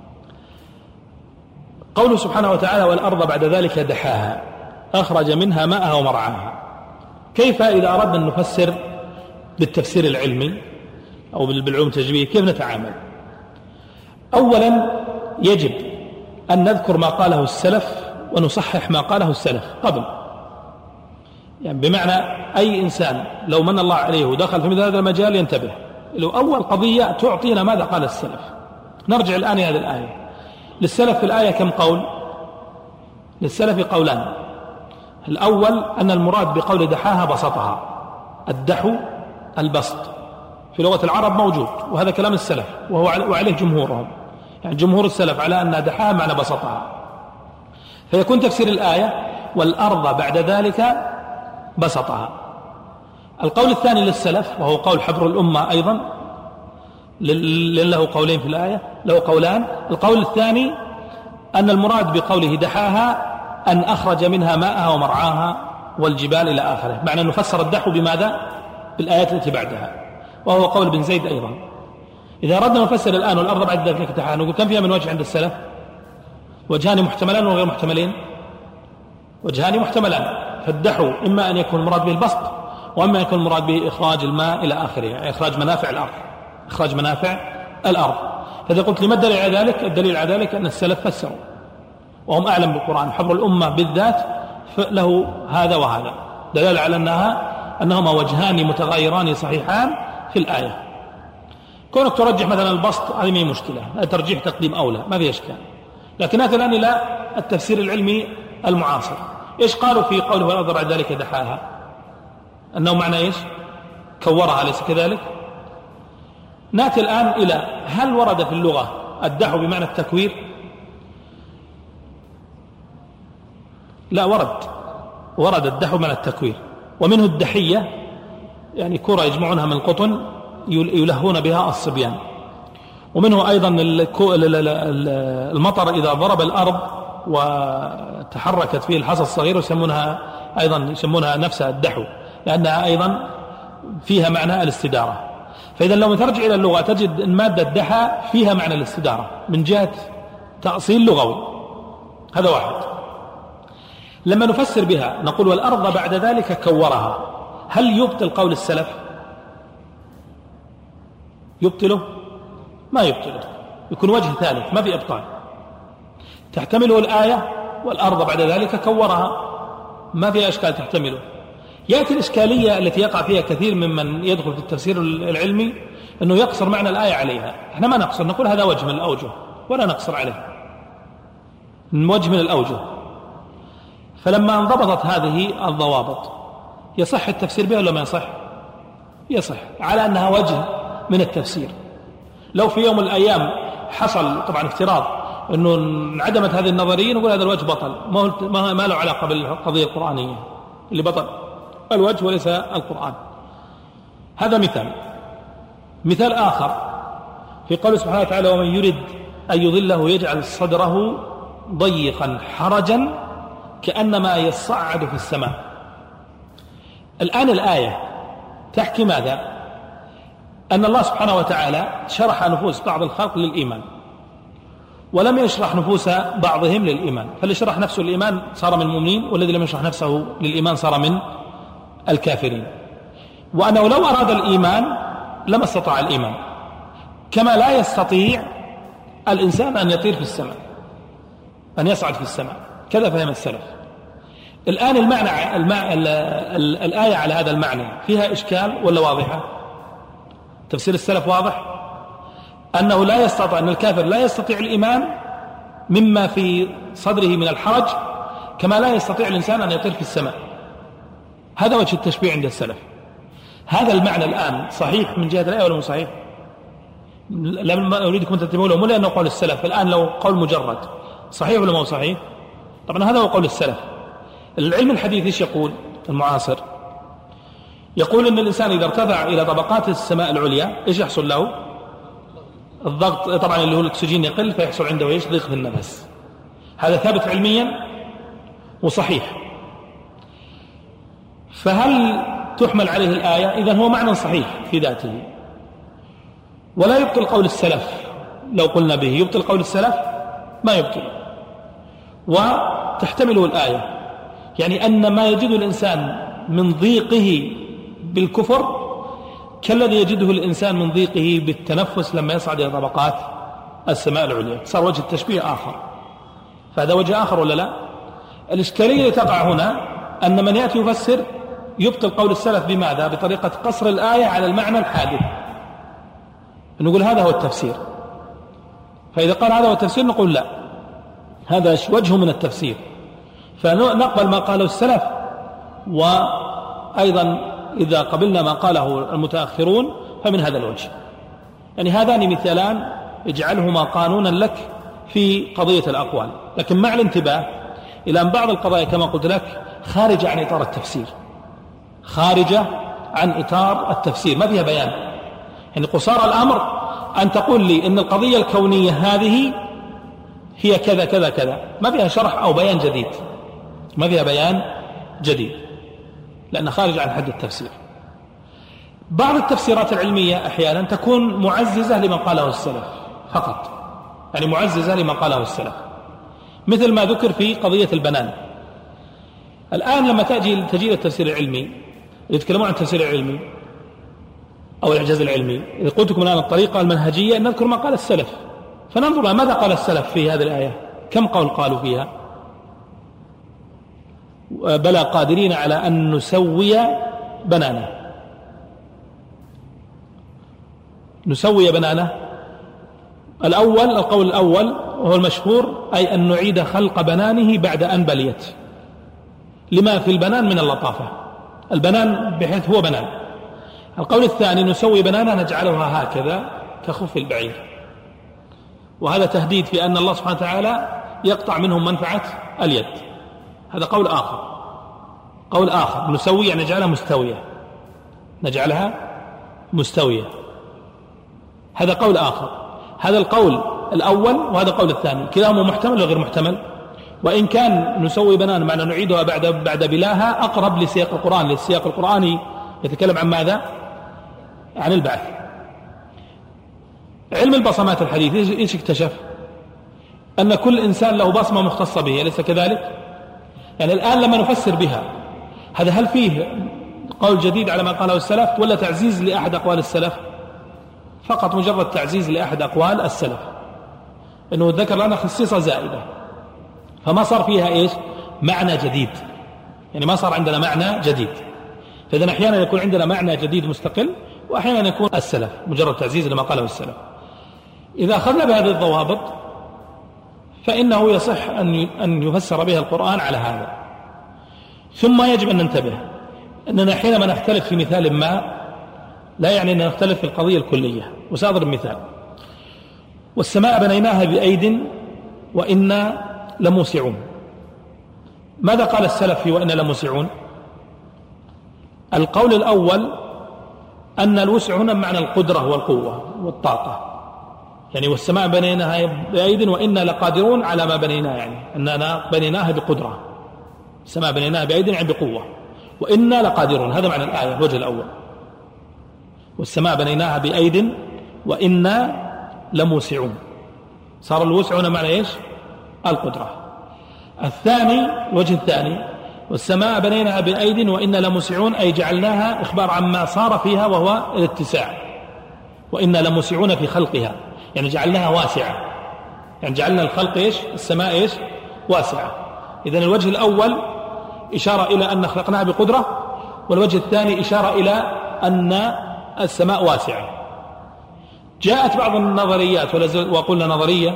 [SPEAKER 2] قوله سبحانه وتعالى والأرض بعد ذلك دحاها أخرج منها ماءها ومرعاها. كيف إذا أردنا أن نفسر بالتفسير العلمي أو بالعلوم التجريبية كيف نتعامل؟ أولا يجب أن نذكر ما قاله السلف ونصحح ما قاله السلف قبل، يعني بمعنى أي إنسان لو من الله عليه ودخل في مثل هذا المجال ينتبه. لو أول قضية تعطينا ماذا قال السلف. نرجع الآن إلى هذه الآية. للسلف في الآية كم قول؟ للسلف قولان. الأول أن المراد بقول دحاها بسطها، الدحو البسط في لغة العرب موجود، وهذا كلام السلف وعليه جمهورهم، يعني جمهور السلف على أن دحاها معنى بسطها. فيكون تفسير الآية والأرض بعد ذلك بسطها. القول الثاني للسلف وهو قول حبر الأمة أيضا، له قولين في الآية، له قولان. القول الثاني أن المراد بقوله دحاها أن أخرج منها ماءها ومرعاها والجبال إلى آخره، معنى أن نفسر الدحو بماذا؟ بالآيات التي بعدها، وهو قول بن زيد أيضا. إذا أردنا نفسر الآن والأرض بعد ذلك دحاها، نقول كم فيها من وجه عند السلف؟ وجهان محتملان وغير محتملين؟ وجهان محتملان. فالدحو إما أن يكون المراد به البسط، وإما أن يكون المراد به إخراج الماء إلى آخره، يعني إخراج منافع الأرض، إخراج منافع الأرض. فإذا قلت لما الدليل على ذلك؟ الدليل على ذلك أن السلف فسروا وهم أعلم بالقرآن. حبر الأمة بالذات له هذا وهذا دلالة على أنهما وجهان متغايران صحيحان في الآية. كونك ترجح مثلا البسط هذه ما هي مشكلة، ترجيح تقديم أولى ما في إشكال. لكن نأتي الآن إلى التفسير العلمي المعاصر. إيش قالوا في قوله والأرض بعد ذلك دحاها؟ أنه معنى إيش؟ كورها، أليس كذلك؟ نأتي الآن إلى هل ورد في اللغة الدحو بمعنى التكوير؟ لا، ورد الدحو بمعنى التكوير، ومنه الدحية، يعني كرة يجمعونها من القطن يلهون بها الصبيان. ومنه أيضا المطر إذا ضرب الأرض وتحركت فيه الحصى الصغير يسمونها نفسها الدحو، لأنها أيضا فيها معنى الاستدارة. فإذا لو ترجع إلى اللغة تجد أن مادة دحى فيها معنى الاستدارة من جهة تأصيل لغوي. هذا واحد. لما نفسر بها نقول والأرض بعد ذلك كورها، هل يبطل قول السلف؟ يبطله؟ ما يبطله، يكون وجه ثالث ما في إبطال. تحتمله الآية والأرض بعد ذلك كورها، ما فيها أشكال تحتمله. يأتي الإشكالية التي يقع فيها كثير ممن يدخل في التفسير العلمي أنه يقصر معنى الآية عليها. احنا ما نقصر، نقول هذا وجه من الأوجه ولا نقصر عليه، وجه من الأوجه. فلما انضبطت هذه الضوابط يصح التفسير بها ولا ما يصح؟ يصح، على أنها وجه من التفسير. لو في يوم من الأيام حصل طبعا افتراض أنه انعدمت هذه النظرية، نقول هذا الوجه بطل، ما له علاقة بالقضية القرآنية اللي بطل الوجه وليس القرآن. هذا مثال آخر في قوله سبحانه وتعالى ومن يرد أن يضله يجعل صدره ضيقا حرجا كأنما يصعد في السماء. الآن الآية تحكي ماذا؟ أن الله سبحانه وتعالى شرح نفوس بعض الخلق للإيمان ولم يشرح نفوس بعضهم للإيمان، فاللي شرح نفسه للإيمان صار من المؤمنين، والذي لم يشرح نفسه للإيمان صار من الكافرين. وأنه لو أراد الإيمان لما استطاع الإيمان، كما لا يستطيع الإنسان أن يطير في السماء، أن يصعد في السماء. كذا فهم السلف. الآن الآية على هذا المعنى فيها إشكال ولا واضحة؟ تفسير السلف واضح أنه لا يستطيع، أن الكافر لا يستطيع الإيمان مما في صدره من الحرج، كما لا يستطيع الإنسان أن يطير في السماء. هذا وجه التشبيه عند السلف. هذا المعنى الآن صحيح من جهة الآية ولا مو صحيح؟ لا أريدكم أن تنتبهوا له، مو لأنه قول السلف. الآن لو قول مجرد صحيح ولا مو صحيح؟ طبعا هذا هو قول السلف. العلم الحديث ايش يقول المعاصر؟ يقول ان الانسان اذا ارتفع الى طبقات السماء العليا ايش يحصل له؟ الضغط طبعا اللي هو الاكسجين يقل، فيحصل عنده ايش؟ ضيق في النفس. هذا ثابت علميا وصحيح. فهل تحمل عليه الآية؟ إذن هو معنى صحيح في ذاته، ولا يبطل قول السلف. لو قلنا به يبطل قول السلف ما يبطل، وتحتمله الآية، يعني أن ما يجده الإنسان من ضيقه بالكفر كالذي يجده الإنسان من ضيقه بالتنفس لما يصعد إلى طبقات السماء العليا. صار وجه التشبيه آخر، فهذا وجه آخر ولا لا؟ الإشكالية تقع هنا أن من يأتي يفسر يبطل قول السلف بماذا؟ بطريقة قصر الآية على المعنى الحادث، نقول هذا هو التفسير. فإذا قال هذا هو التفسير نقول لا، هذا وجه من التفسير، فنقبل ما قاله السلف، وأيضا إذا قبلنا ما قاله المتأخرون فمن هذا الوجه. يعني هذان مثالان اجعلهما قانونا لك في قضية الأقوال، لكن مع الانتباه إلى أن بعض القضايا كما قلت لك خارجة عن إطار التفسير، خارجة عن إطار التفسير، ما فيها بيان. يعني قصار الأمر أن تقول لي إن القضية الكونية هذه هي كذا كذا كذا، ما فيها شرح أو بيان جديد، ما فيها بيان جديد لأنها خارج عن حد التفسير. بعض التفسيرات العلمية أحيانا تكون معززة لمن قاله السلف فقط، يعني معززة لمن قاله السلف، مثل ما ذكر في قضية البنان. الآن لما تجي التفسير العلمي يتكلمون عن التفسير العلمي أو الإعجاز العلمي، إذا قلت لكم الآن الطريقة المنهجية أن نذكر ما قال السلف، فننظر ماذا قال السلف في هذه الآية، كم قول قالوا فيها؟ بلى قادرين على أن نسوي بنانه، نسوي بنانه. الأول القول الأول وهو المشهور، أي أن نعيد خلق بنانه بعد أن بليت، لما في البنان من اللطافة، البنان بحيث هو بنان. القول الثاني نسوي بنانه نجعلها هكذا كخف البعير، وهذا تهديد في أن الله سبحانه وتعالى يقطع منهم منفعة اليد. هذا قول آخر. قول آخر نسوي يعني نجعلها مستوية، نجعلها مستوية، هذا قول آخر. هذا القول الأول وهذا القول الثاني، كلاهما محتمل وغير محتمل. وإن كان نسوي بنان معنى نعيدها بعد بلاها أقرب لسياق القرآن، للسياق القرآني يتكلم عن ماذا؟ عن البعث. علم البصمات الحديث إيش اكتشف؟ أن كل إنسان له بصمة مختصة به، أليس كذلك؟ يعني الآن لما نفسر بها هذا، هل فيه قول جديد على ما قاله السلف ولا تعزيز لأحد أقوال السلف؟ فقط مجرد تعزيز لأحد أقوال السلف، أنه ذكر لنا خصيصة زائدة، فما صار فيها إيش؟ معنى جديد، يعني ما صار عندنا معنى جديد. فإذا أحيانا يكون عندنا معنى جديد مستقل، وأحيانا يكون السلف مجرد تعزيز لما قاله السلف. إذا أخذنا بهذه الضوابط فإنه يصح أن يفسر بها القرآن على هذا. ثم يجب أن ننتبه أننا حينما نختلف في مثال ما لا يعني أن نختلف في القضية الكلية. وسأضرب مثال: والسماء بنيناها بأيد وإنا لموسعون. ماذا قال السلف في وإنا لموسعون؟ القول الأول أن الوسع هنا بمعنى القدرة والقوة والطاقة، يعني والسماء بنيناها بأيد وإنا لقادرون على ما بنيناه، يعني أننا بنيناها بقدرة، السماء بنيناها بأيد يعني بقوة، وإنا لقادرون، هذا معنى الآية الوجه الأول. والسماء بنيناها بأيد وإنا لموسعون، صار الوسع هنا معنى إيش؟ القدرة. الثاني الوجه الثاني: والسماء بنيناها بأيد وإنا لموسعون، أي جعلناها إخبار عما صار فيها وهو الاتساع، وإنا لموسعون في خلقها، يعني جعلناها واسعة، يعني جعلنا الخلق إيش؟ السماء إيش؟ واسعة. إذن الوجه الأول إشارة إلى أن خلقناها بقدرة، والوجه الثاني إشارة إلى أن السماء واسعة. جاءت بعض النظريات وقلنا نظرية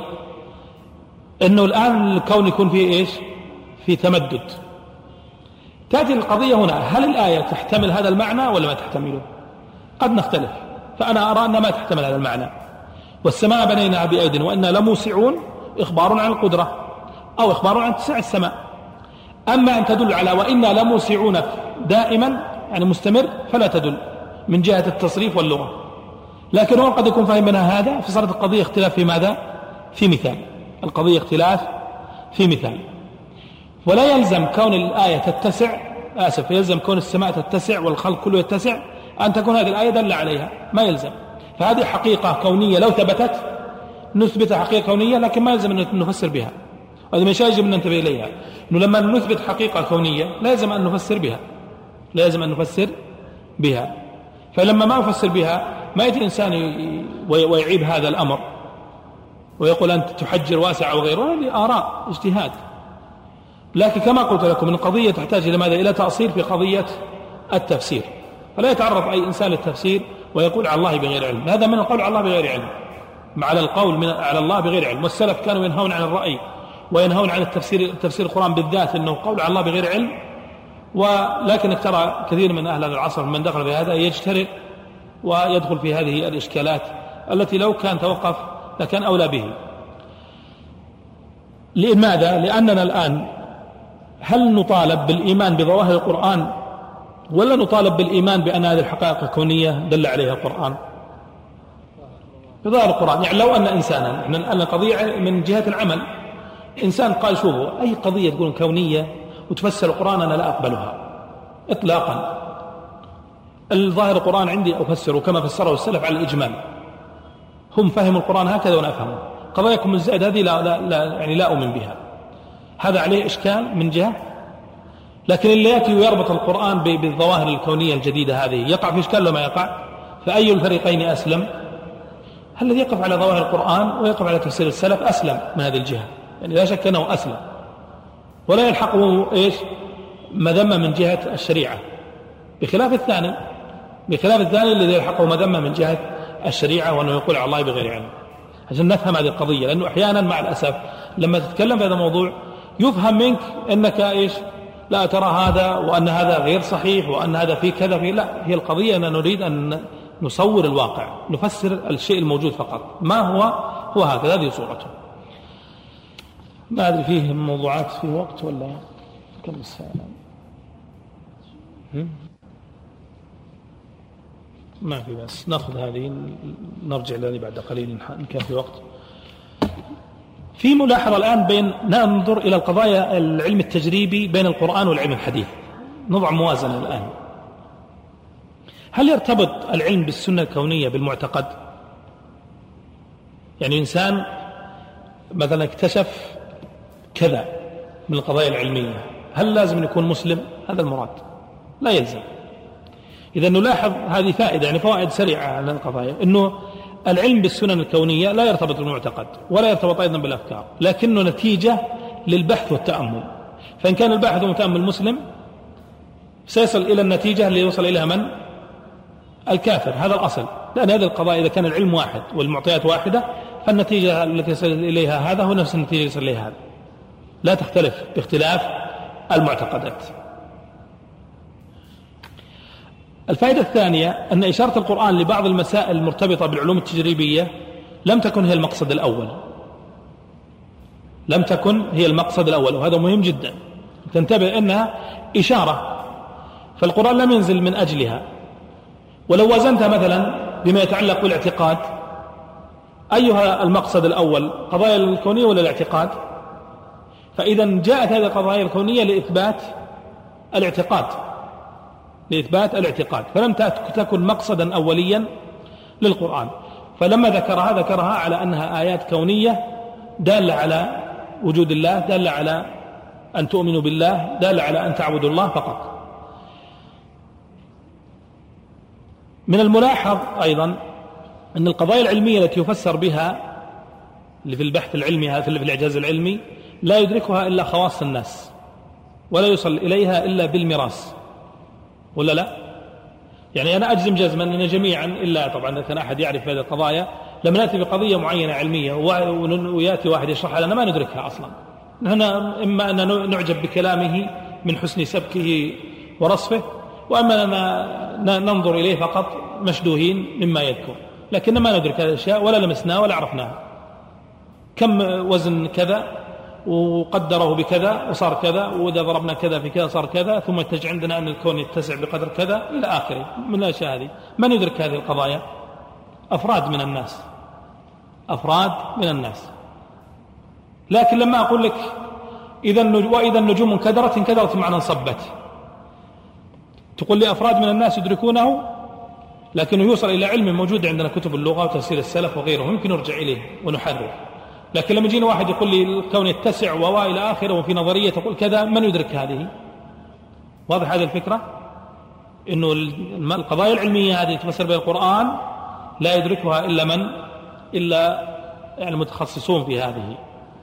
[SPEAKER 2] أنه الآن الكون يكون فيه إيش؟ في تمدد. تأتي القضية هنا: هل الآية تحتمل هذا المعنى ولا ما تحتمله؟ قد نختلف، فأنا أرى أنها ما تحتمل هذا المعنى. والسماء بنيناها بأيد وإنا لموسعون إخبار عن القدرة أو إخبار عن اتساع السماء. أما أن تدل على وإنا لموسعون دائما يعني مستمر فلا تدل من جهة التصريف واللغة، لكن هو قد يكون فاهم منها هذا، فصارت القضية اختلاف في ماذا؟ في مثال. القضية اختلاف في مثال. ولا يلزم كون الآية تتسع، يلزم كون السماء تتسع والخلق كله يتسع أن تكون هذه الآية دل عليها، ما يلزم. فهذه حقيقة كونية لو ثبتت نثبت حقيقة كونية، لكن ما يلزم أن نفسر بها. وهذا من يجب أن ننتبه إليها، أنه لما نثبت حقيقة كونية لازم أن نفسر بها، لازم أن نفسر بها. فلما ما نفسر بها ما يأتي إنسان ويعيب هذا الأمر ويقول أنت تحجر واسع وغيره، لآراء اجتهاد. لكن كما قلت لكم أن القضية تحتاج إلى ماذا؟ إلى تأصيل في قضية التفسير، فلا يتعرض أي إنسان للتفسير ويقول على الله بغير علم. هذا من القول على الله بغير علم، على القول على الله بغير علم. والسلف كانوا ينهون عن الرأي وينهون عن تفسير القرآن بالذات أنه قول على الله بغير علم. ولكنك ترى كثير من أهل العصر من دخل في هذا يجترئ ويدخل في هذه الإشكالات التي لو كان توقف لكان أولى به. لماذا؟ لأننا الآن هل نطالب بالإيمان بظواهر القرآن ولا نطالب بالإيمان بأن هذه الحقائق الكونية دل عليها القرآن؟ بظاهر القرآن. يعني لو أن إنسانا، احنا الآن قضية من جهة العمل، إنسان قال شوفوا أي قضية تقول كونية وتفسر القرآن أنا لا أقبلها إطلاقا، الظاهر القرآن عندي أفسره كما فسره السلف على الإجمال، هم فهموا القرآن هكذا وأنا أفهمه، قضاياكم الزائد هذه يعني لا أؤمن بها، هذا عليه إشكال من جهة. لكن اللي يأتي ويربط القرآن بالظواهر الكونية الجديدة هذه يقع في إشكال لما يقع. فأي الفريقين أسلم؟ الذي يقف على ظواهر القرآن ويقف على تفسير السلف أسلم من هذه الجهة، يعني لا شك أنه أسلم، ولا يلحقه مذمة من جهة الشريعة، بخلاف الثاني الذي يلحقه مذمة من جهة الشريعة وأنه يقول على الله بغير علم. عشان نفهم هذه القضية، لأنه أحيانا مع الأسف لما تتكلم في هذا الموضوع يفهم منك أنك لا ترى هذا، وأن هذا غير صحيح، وأن هذا فيه كذا فيه. لا، هي القضية أننا نريد أن نصور الواقع، نفسر الشيء الموجود فقط، ما هو هكذا، هذه صورته. ما أدري فيه موضوعات في وقت ولا كم الساعة؟ ما في، بس نأخذ هذه نرجع لذي بعد قليل إن كان في وقت. في ملاحظة الآن ننظر إلى القضايا العلم التجريبي بين القرآن والعلم الحديث، نضع موازنة الآن. هل يرتبط العلم بالسنة الكونية بالمعتقد؟ يعني إنسان مثلا اكتشف كذا من القضايا العلمية، هل لازم أن يكون مسلم؟ هذا المراد، لا يلزم. إذا نلاحظ هذه فائدة، يعني فوائد سريعة على القضايا، أنه العلم بالسنن الكونية لا يرتبط بالمعتقد ولا يرتبط أيضا بالأفكار، لكنه نتيجة للبحث والتأمل. فإن كان الباحث والمتأمل مسلم سيصل إلى النتيجة اللي يوصل إليها من؟ الكافر. هذا الأصل، لأن هذه القضايا إذا كان العلم واحد والمعطيات واحدة فالنتيجة التي يصل إليها هذا هو نفس النتيجة يصل إليها هذا، لا تختلف باختلاف المعتقدات. الفائدة الثانية أن إشارة القرآن لبعض المسائل المرتبطة بالعلوم التجريبية لم تكن هي المقصد الأول، وهذا مهم جدا تنتبه أنها إشارة، فالقرآن لم ينزل من أجلها. ولو وزنتها مثلا بما يتعلق بالاعتقاد، أيها المقصد الأول، قضايا الكونية ولا الاعتقاد؟ فإذا جاءت هذه القضايا الكونية لإثبات الاعتقاد، فلم تكن مقصدا أوليا للقرآن. فلما ذكرها على أنها آيات كونية دالة على وجود الله، دالة على أن تؤمنوا بالله، دالة على أن تعبدوا الله فقط. من الملاحظ أيضا أن القضايا العلمية التي يفسر بها اللي في البحث العلمي في الإعجاز العلمي لا يدركها إلا خواص الناس، ولا يصل إليها إلا بالمراس، ولا لا؟ يعني أنا أجزم جزما أن جميعا، إلا طبعا إذا كان أحد يعرف هذه القضايا، لما نأتي بقضية معينة علمية ويأتي واحد يشرحها لنا ما ندركها أصلا. نحن إما أن نعجب بكلامه من حسن سبكه ورصفه، وأما أننا ننظر إليه فقط مشدوهين مما يذكر، لكن ما ندرك هذه الأشياء ولا لمسناها ولا عرفناها. كم وزن كذا وقدره بكذا وصار كذا، وإذا ضربنا كذا في كذا صار كذا، ثم يتجع عندنا أن الكون يتسع بقدر كذا إلى آخره من الأشياء هذه. من يدرك هذه القضايا؟ أفراد من الناس. لكن لما أقول لك وإذا النجوم انكدرت معنى انصبت، تقول لي أفراد من الناس يدركونه، لكنه يوصل إلى علم موجود عندنا كتب اللغة وتفسير السلف وغيره، يمكن نرجع إليه ونحرر. لكن لما يجينا واحد يقول لي الكون يتسع وإلى آخره وفي نظرية تقول كذا، من يدرك هذه؟ واضح هذه الفكرة؟ إنه القضايا العلمية هذه تفسر بالقرآن لا يدركها إلا يعني المتخصصون في هذه.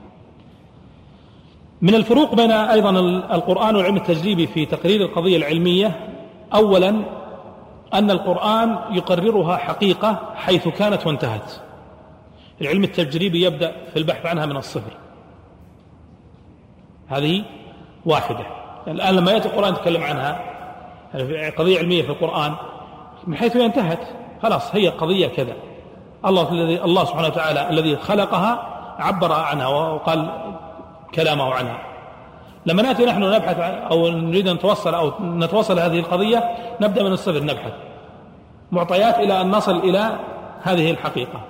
[SPEAKER 2] من الفروق بين أيضا القرآن والعلم التجريبي في تقرير القضية العلمية، أولا أن القرآن يقررها حقيقة حيث كانت وانتهت. العلم التجريبي يبدأ في البحث عنها من الصفر، هذه واحدة. الآن لما يأتي القرآن يتكلم عنها، يعني قضية علمية في القرآن من حيث انتهت، خلاص هي قضية كذا. الله سبحانه وتعالى الذي خلقها عبر عنها وقال كلامه عنها. لما نأتي نحن نبحث أو نريد أن نتوصل هذه القضية، نبدأ من الصفر، نبحث معطيات إلى أن نصل إلى هذه الحقيقة،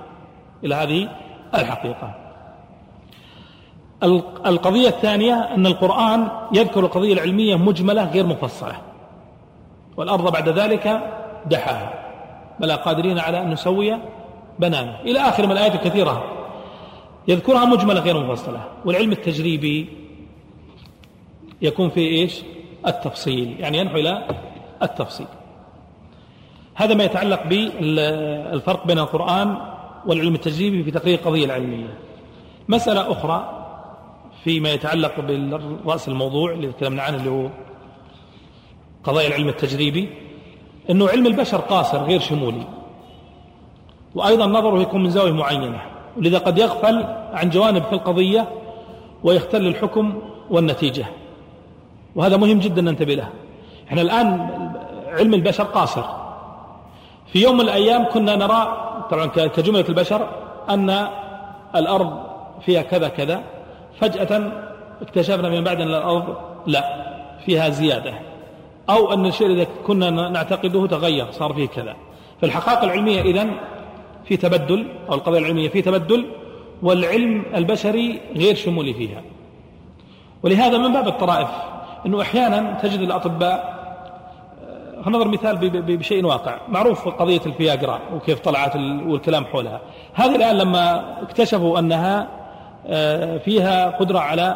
[SPEAKER 2] القضية الثانية أن القرآن يذكر القضية العلمية مجملة غير مفصلة، والأرض بعد ذلك دحاها بلى قادرين على أن نسوي بنانه إلى آخر من الآيات الكثيرة يذكرها مجملة غير مفصلة. والعلم التجريبي يكون فيه التفصيل، يعني ينحو إلى التفصيل. هذا ما يتعلق بالفرق بين القرآن والعلم التجريبي في تقرير القضية العلمية. مسألة أخرى فيما يتعلق بالرأس الموضوع اللي تكلمنا عنه اللي هو قضايا العلم التجريبي، أنه علم البشر قاصر غير شمولي، وأيضا نظره يكون من زاوية معينة، ولذا قد يغفل عن جوانب في القضية ويختل الحكم والنتيجة، وهذا مهم جدا ننتبه له. احنا الآن علم البشر قاصر. في يوم من الأيام كنا نرى طبعا كجملة البشر أن الأرض فيها كذا كذا، فجأة اكتشفنا من بعد أن الأرض لا فيها زيادة، أو أن الشيء الذي كنا نعتقده تغير صار فيه كذا. فالحقائق العلمية إذن في تبدل، أو القضايا العلمية في تبدل، والعلم البشري غير شمولي فيها. ولهذا من باب الطرائف أنه أحيانا تجد الأطباء، نضرب مثال بشيء واقع معروف، قضية الفياجرا وكيف طلعت والكلام حولها. هذه الآن لما اكتشفوا أنها فيها قدرة على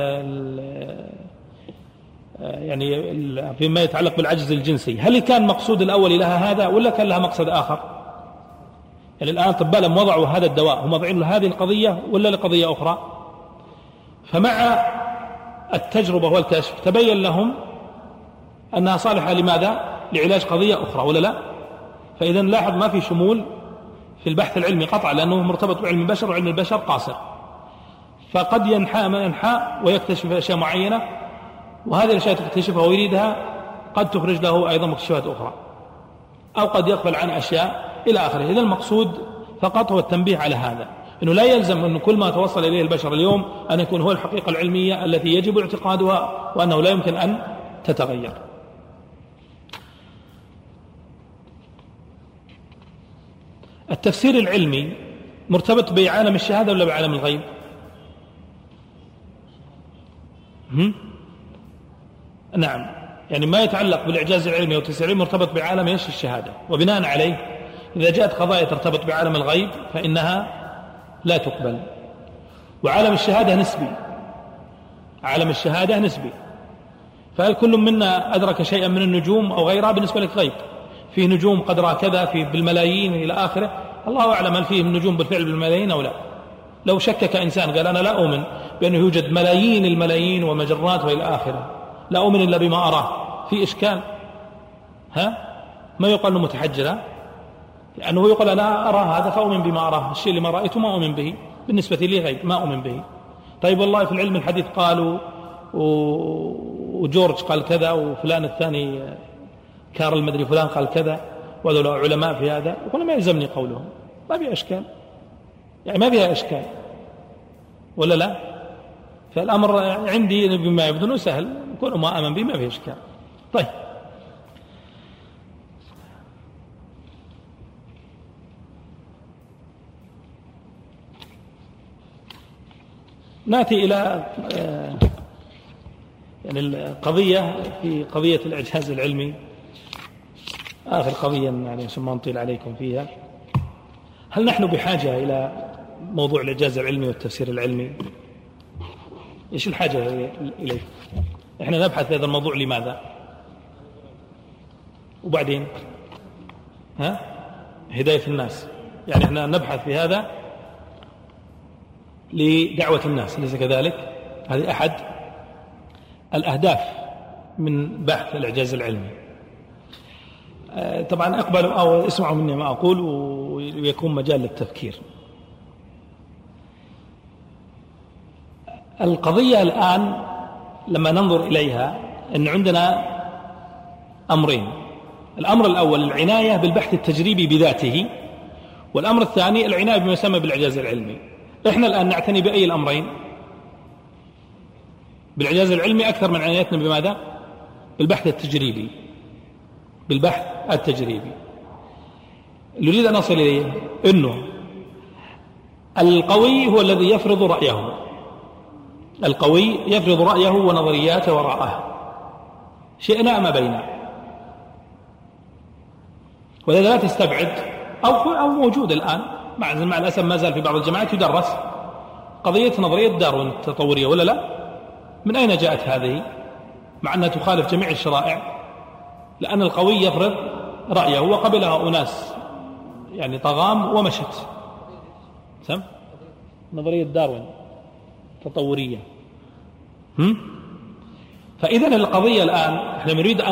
[SPEAKER 2] يعني فيما يتعلق بالعجز الجنسي، هل كان مقصود الأول لها هذا ولا كان لها مقصد آخر؟ يعني الآن طباء لما وضعوا هذا الدواء هم وضعين له هذه القضية ولا لقضية أخرى؟ فمع التجربة والكشف تبين لهم أنها صالحة لماذا؟ لعلاج قضية أخرى ولا لا؟ فإذا لاحظ ما في شمول في البحث العلمي قطعا، لأنه مرتبط بعلم البشر، وعلم البشر قاصر، فقد ينحى من ينحى ويكتشف أشياء معينة، وهذه الأشياء تكتشفها ويريدها قد تخرج له أيضا مكتشفات أخرى، أو قد يقبل عن أشياء إلى آخره. إذا المقصود فقط هو التنبيه على هذا، أنه لا يلزم أن كل ما توصل إليه البشر اليوم أن يكون هو الحقيقة العلمية التي يجب اعتقادها، وأنه لا يمكن أن تتغير. التفسير العلمي مرتبط بعالم الشهادة ولا بعالم الغيب؟ نعم، يعني ما يتعلق بالإعجاز العلمي والتفسير العلمي مرتبط بعالم الشهادة، وبناء عليه إذا جاءت قضايا ترتبط بعالم الغيب فإنها لا تقبل. وعالم الشهادة نسبي، عالم الشهادة نسبي، فهل كل منا أدرك شيئا من النجوم أو غيرها بالنسبة لك غيب؟ فيه نجوم قدرها كذا، في بالملايين إلى آخره، الله أعلم هل فيه النجوم بالفعل بالملايين أو لا. لو شكك إنسان قال أنا لا أؤمن بأنه يوجد ملايين الملايين ومجرات وإلى آخره، لا أؤمن إلا بما أراه، في إشكال؟ ما يقال أنه متحجر، لأنه يقول أنا أرى هذا فأؤمن بما أراه، الشيء اللي ما رأيته ما أؤمن به، بالنسبة لي غيب ما أؤمن به. طيب والله في العلم الحديث قالوا وجورج قال كذا، وفلان الثاني كارل مدري فلان قال كذا، وهذول علماء في هذا، يقول ما يلزمني قولهم، ما فيها إشكال، يعني ما فيها إشكال ولا لا؟ فالأمر عندي بما يبدو أنه سهل، كل ما أمن به ما فيه إشكال. طيب، نأتي إلى يعني القضية في قضية الإعجاز العلمي، آخر قضية يعني عشان ما نطيل عليكم فيها. هل نحن بحاجة إلى موضوع الإعجاز العلمي والتفسير العلمي؟ إيش الحاجة إليه؟ إحنا نبحث في هذا الموضوع لماذا؟ وبعدين هداية الناس، يعني إحنا نبحث في هذا لدعوة الناس، ليس كذلك؟ هذه أحد الأهداف من بحث الإعجاز العلمي. طبعا اقبلوا أو اسمعوا مني ما أقول ويكون مجال للتفكير. القضية الآن لما ننظر إليها أن عندنا أمرين، الأمر الأول العناية بالبحث التجريبي بذاته، والأمر الثاني العناية بما يسمى بالإعجاز العلمي. إحنا الآن نعتني بأي الأمرين؟ بالإعجاز العلمي أكثر من عنايتنا بماذا؟ بالبحث التجريبي. بالبحث التجريبي. اللي أريد أن أصل إليه أنه القوي هو الذي يفرض رأيه. القوي يفرض رأيه ونظرياته وراءه، شئنا أم بينا. ولذا لا تستبعد أو موجود الآن مع الأسف ما زال في بعض الجامعات يدرس قضية نظرية داروين التطورية، ولا لا؟ من أين جاءت هذه؟ مع أنها تخالف جميع الشرائع، لأن القوي يفرض رأيه وقبلها أناس يعني طغام ومشت. سم؟ نظرية داروين تطورية. فإذا القضية الآن احنا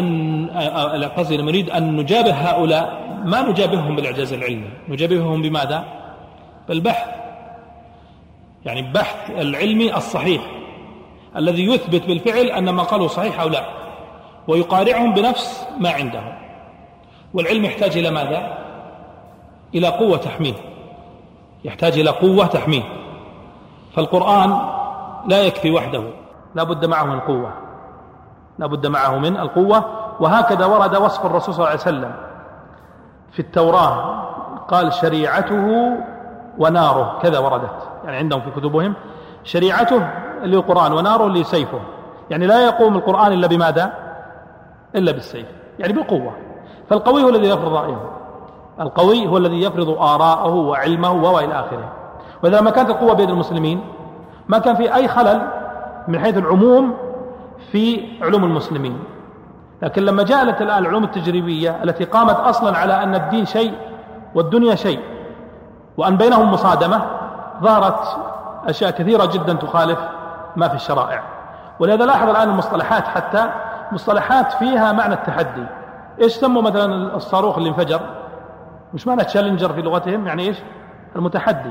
[SPEAKER 2] نريد أن نجابه هؤلاء، ما نجابههم بالإعجاز العلمي، نجابههم بماذا؟ بالبحث، يعني البحث العلمي الصحيح الذي يثبت بالفعل أن ما قالوا صحيح أو لا، ويقارعهم بنفس ما عندهم. والعلم يحتاج إلى ماذا؟ إلى قوة تحميه، يحتاج إلى قوة تحميه. فالقرآن لا يكفي وحده، لا بد معه من القوة، لا بد معه من القوة. وهكذا ورد وصف الرسول صلى الله عليه وسلم في التوراة، قال شريعته وناره، كذا وردت يعني عندهم في كتبهم، شريعته اللي هو القرآن وناره اللي سيفه، يعني لا يقوم القرآن إلا بماذا؟ إلا بالسيف، يعني بالقوة. فالقوي هو الذي يفرض رأيه، القوي هو الذي يفرض آراءه وعلمه وإلى آخره. وإذا ما كانت القوة بيد المسلمين ما كان في أي خلل من حيث العموم في علوم المسلمين. لكن لما جاءت الآن العلوم التجريبية التي قامت أصلا على أن الدين شيء والدنيا شيء وأن بينهم مصادمة، ظهرت أشياء كثيرة جدا تخالف ما في الشرائع. ولهذا لاحظ الآن المصطلحات، حتى مصطلحات فيها معنى التحدي. إيش سموا مثلا الصاروخ اللي انفجر؟ مش معنى تشالنجر في لغتهم، يعني إيش؟ المتحدي.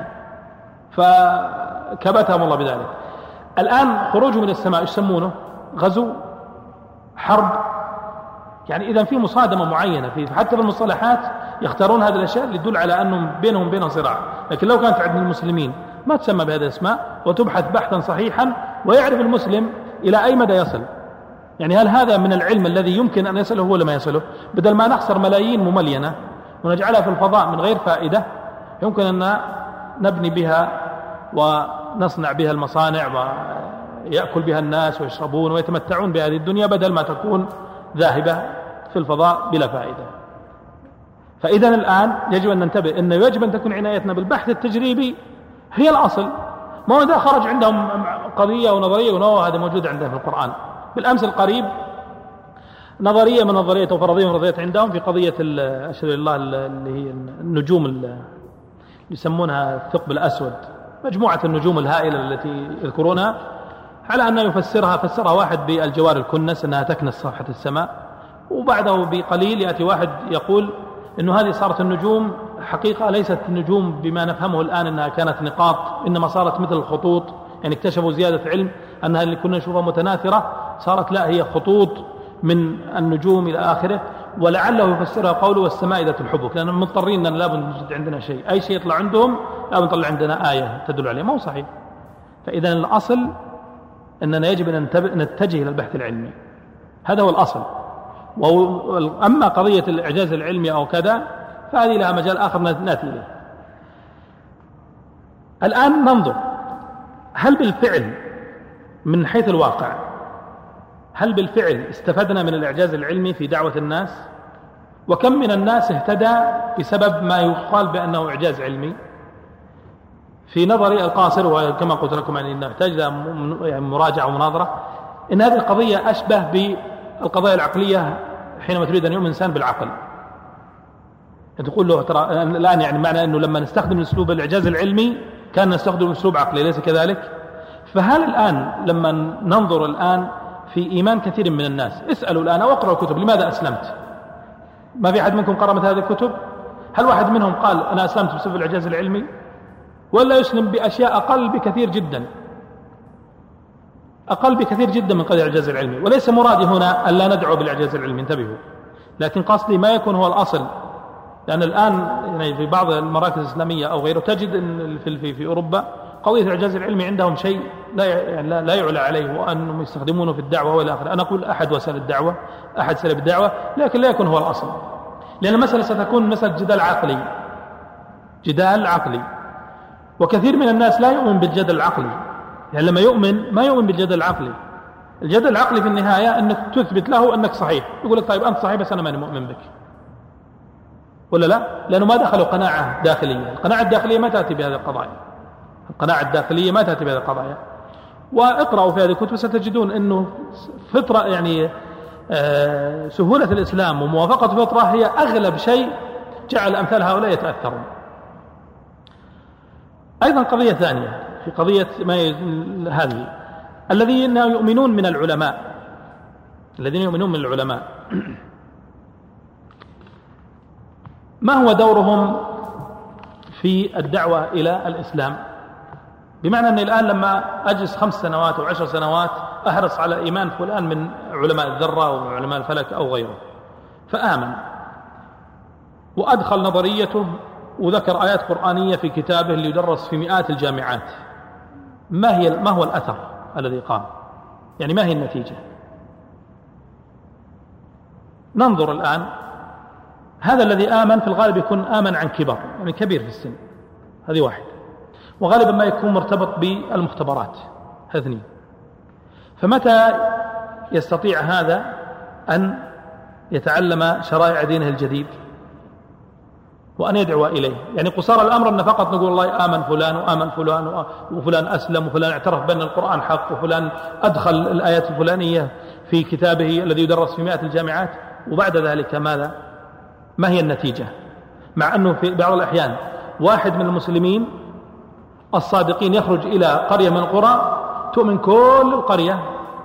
[SPEAKER 2] فكبتهم الله بذلك. الآن خروجه من السماء إيش يسمونه؟ غزو، حرب. يعني إذا في مصادمة معينة حتى في المصطلحات يختارون هذه الأشياء اللي تدل على أنهم بينهم صراع. لكن لو كانت عند المسلمين ما تسمى بهذه الأسماء وتبحث بحثا صحيحا ويعرف المسلم إلى أي مدى يصل. يعني هل هذا من العلم الذي يمكن أن يصله ولا ما يصله؟ بدل ما نخسر ملايين مملينة ونجعلها في الفضاء من غير فائدة، يمكن أن نبني بها ونصنع بها المصانع ويأكل بها الناس ويشربون ويتمتعون بهذه الدنيا، بدل ما تكون ذاهبة في الفضاء بلا فائدة. فإذا الآن يجب أن ننتبه أنه يجب أن تكون عنايتنا بالبحث التجريبي هي الأصل. ما هو إذا خرج عندهم قضية ونظرية ونوع، هذا موجود عندهم في القرآن. بالأمس القريب نظرية من نظرية وفرضية من نظريات عندهم في قضية أشهد لله اللي هي النجوم اللي يسمونها الثقب الأسود، مجموعة النجوم الهائلة التي يذكرونها على أن فسرها واحد بالجوار الكنس أنها تكنس صفحة السماء، وبعده بقليل يأتي واحد يقول أنه هذه صارت النجوم حقيقة ليست النجوم بما نفهمه الآن أنها كانت نقاط، إنما صارت مثل الخطوط. يعني اكتشفوا زيادة علم أنها اللي كنا نشوفها متناثرة صارت لا، هي خطوط من النجوم إلى آخره. ولعله يفسرها قوله والسماء ذات الحبك، لأننا مضطرين أن لا بد نجد عندنا شيء، أي شيء يطلع عندهم لا بد نطلع عندنا آية تدل عليه. ما هو صحيح. فإذا الأصل أننا يجب أن نتجه إلى البحث العلمي، هذا هو الأصل. أما قضية الإعجاز العلمي أو كذا فهذه لها مجال آخر نأتي إليه. الآن ننظر هل بالفعل من حيث الواقع هل بالفعل استفدنا من الإعجاز العلمي في دعوة الناس؟ وكم من الناس اهتدى بسبب ما يقال بأنه إعجاز علمي؟ في نظري القاصر، وكما قلت لكم أنه يحتاج إلى مراجعة ومناظرة، إن هذه القضية أشبه بالقضايا العقلية حينما تريد أن يؤمن الإنسان بالعقل. تقول له ترى الآن يعني معنى أنه لما نستخدم الأسلوب الإعجاز العلمي كان نستخدم أسلوب عقلي، ليس كذلك؟ فهل الآن لما ننظر الآن في إيمان كثير من الناس، اسألوا الآن أو اقرأوا الكتب، لماذا أسلمت؟ ما في أحد منكم قرأ مثل هذه الكتب؟ هل واحد منهم قال أنا أسلمت بسبب الإعجاز العلمي؟ ولا يسلم بأشياء أقل بكثير جدا، أقل بكثير جدا من قضية الإعجاز العلمي. وليس مرادي هنا أن لا ندعو بالإعجاز العلمي، انتبهوا، لكن قصدي ما يكون هو الأصل. لأن الآن يعني في بعض المراكز الإسلامية أو غيره تجد أن في أوروبا قضية الإعجاز العلمي عندهم شيء لا يعلى عليه وأنهم يستخدمونه في الدعوة وإلى آخره. أنا أقول أحد وسائل الدعوة، أحد سبب الدعوة، لكن لا يكون هو الأصل، لأن المسألة ستكون مسألة جدال عقلي، وكثير من الناس لا يؤمن بالجدل العقلي. يعني لما يؤمن ما يؤمن بالجدل العقلي. الجدل العقلي في النهاية أنك تثبت له أنك صحيح، يقول لك طيب أنت صحيح بس أنا ماني مؤمن بك، ولا لا؟ لأنه ما دخلوا قناعة داخلية. القناعة الداخلية ما تأتي بهذه القضايا، القناعة الداخلية ما تأتي بهذه القضايا. واقرأوا في هذه الكتب ستجدون أنه فطرة، يعني سهولة الإسلام وموافقة الفطرة هي أغلب شيء جعل أمثال هؤلاء يتأثرون. أيضا قضية ثانية في قضية هذه، الذين يؤمنون من العلماء ما هو دورهم في الدعوة إلى الإسلام؟ بمعنى أني الآن لما أجلس 5 سنوات أو 10 سنوات أحرص على إيمان فلان من علماء الذرة أو علماء الفلك أو غيره، فآمن وأدخل نظريته وذكر آيات قرآنية في كتابه اللي يدرس في مئات الجامعات، ما هو الأثر الذي قام؟ يعني ما هي النتيجة؟ ننظر الآن. هذا الذي آمن في الغالب يكون آمن عن كبر، يعني كبير في السن، هذه واحد، وغالبا ما يكون مرتبط بالمختبرات، هذا 2. فمتى يستطيع هذا أن يتعلم شرائع دينه الجديد وأن يدعو إليه؟ يعني قصار الأمر أن فقط نقول الله آمن فلان وآمن فلان وفلان أسلم وفلان اعترف بأن القرآن حق وفلان أدخل الآيات الفلانية في كتابه الذي يدرس في 100 الجامعات، وبعد ذلك ماذا؟ ما هي النتيجة؟ مع أنه في بعض الأحيان واحد من المسلمين الصادقين يخرج إلى قرية من القرى تؤمن كل القرية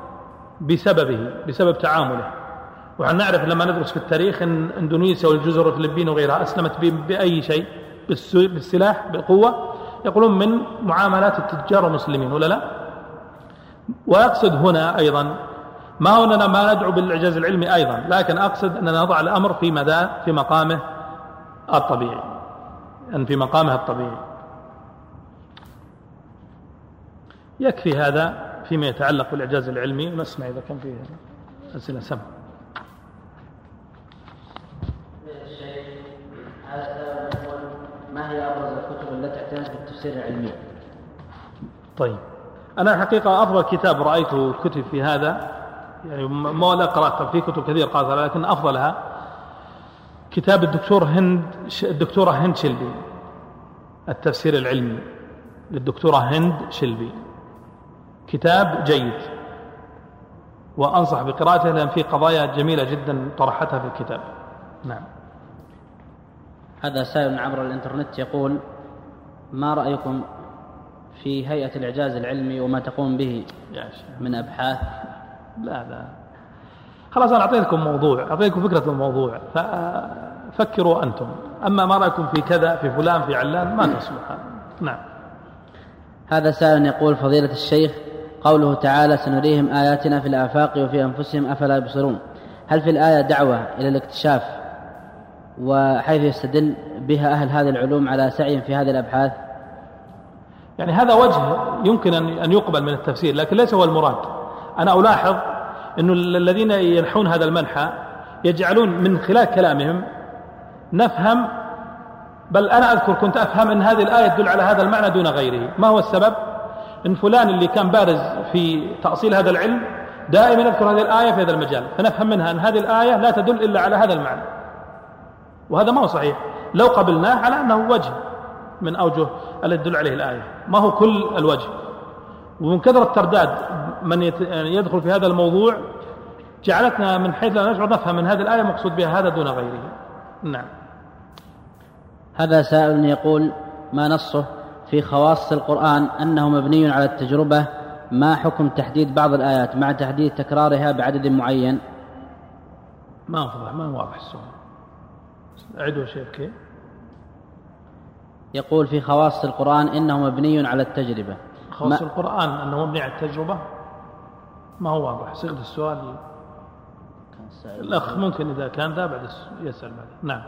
[SPEAKER 2] بسبب تعامله. وعن نعرف لما ندرس في التاريخ أن إندونيسيا والجزر والفلبين وغيرها أسلمت بأي شيء؟ بالسلاح، بالقوة. يقولون من معاملات التجار المسلمين، ولا لا؟ ويقصد هنا أيضا ما هو أننا ما ندعو بالإعجاز العلمي أيضا، لكن أقصد أننا نضع الأمر في مقامه الطبيعي، يكفي هذا فيما يتعلق بالإعجاز العلمي. ونسمع إذا كان فيه أسئلة. سمع.
[SPEAKER 3] ما هي أبرز الكتب التي اعتنت بالتفسير العلمي؟
[SPEAKER 2] طيب، أنا الحقيقة أفضل كتاب رأيته كتب في هذا، يعني ما لا قرأت في كتب كثير قرأتها، لكن أفضلها كتاب الدكتورة هند شلبي، التفسير العلمي للدكتورة هند شلبي، كتاب جيد وأنصح بقراءته لأن فيه قضايا جميلة جدا طرحتها في الكتاب. نعم.
[SPEAKER 3] هذا سائل عبر الإنترنت يقول: ما رأيكم في هيئة الإعجاز العلمي وما تقوم به من أبحاث؟
[SPEAKER 2] لا خلاص، أنا أعطيتكم فكرة الموضوع، ففكروا أنتم. أما ما رأيكم في كذا في فلان في علان ما تصلح. نعم.
[SPEAKER 3] هذا سائل يقول: فضيلة الشيخ، قوله تعالى: سنريهم آياتنا في الآفاق وفي أنفسهم أفلا يبصرون، هل في الآية دعوة إلى الاكتشاف وحيث يستدل بها أهل هذه العلوم على سعي في هذه الأبحاث؟
[SPEAKER 2] يعني هذا وجه يمكن أن يقبل من التفسير، لكن ليس هو المراد. أنا ألاحظ أن الذين ينحون هذا المنحى يجعلون من خلال كلامهم نفهم، بل أنا أذكر كنت أفهم أن هذه الآية تدل على هذا المعنى دون غيره. ما هو السبب؟ أن فلان اللي كان بارز في تأصيل هذا العلم دائما يذكر هذه الآية في هذا المجال، فنفهم منها أن هذه الآية لا تدل إلا على هذا المعنى، وهذا ما هو صحيح. لو قبلناه على أنه وجه من أوجه التي تدل عليه الآية، ما هو كل الوجه. ومن كثرة ترداد من يدخل في هذا الموضوع جعلتنا من حيث لا نشعر نفهم من هذه الآية مقصود بها هذا دون غيره. نعم.
[SPEAKER 3] هذا سائل يقول: ما نصه في خواص القرآن أنه مبني على التجربة، ما حكم تحديد بعض الآيات مع تحديد تكرارها بعدد معين؟
[SPEAKER 2] ما واضح السؤال، أعيده شيخ.
[SPEAKER 3] يقول: في خواص القرآن إنه مبني على التجربة.
[SPEAKER 2] خواص القرآن أنه مبني على التجربة ما هو واضح صيغة السؤال. الأخ ممكن إذا كان ذا بعد يسأل بعد. نعم.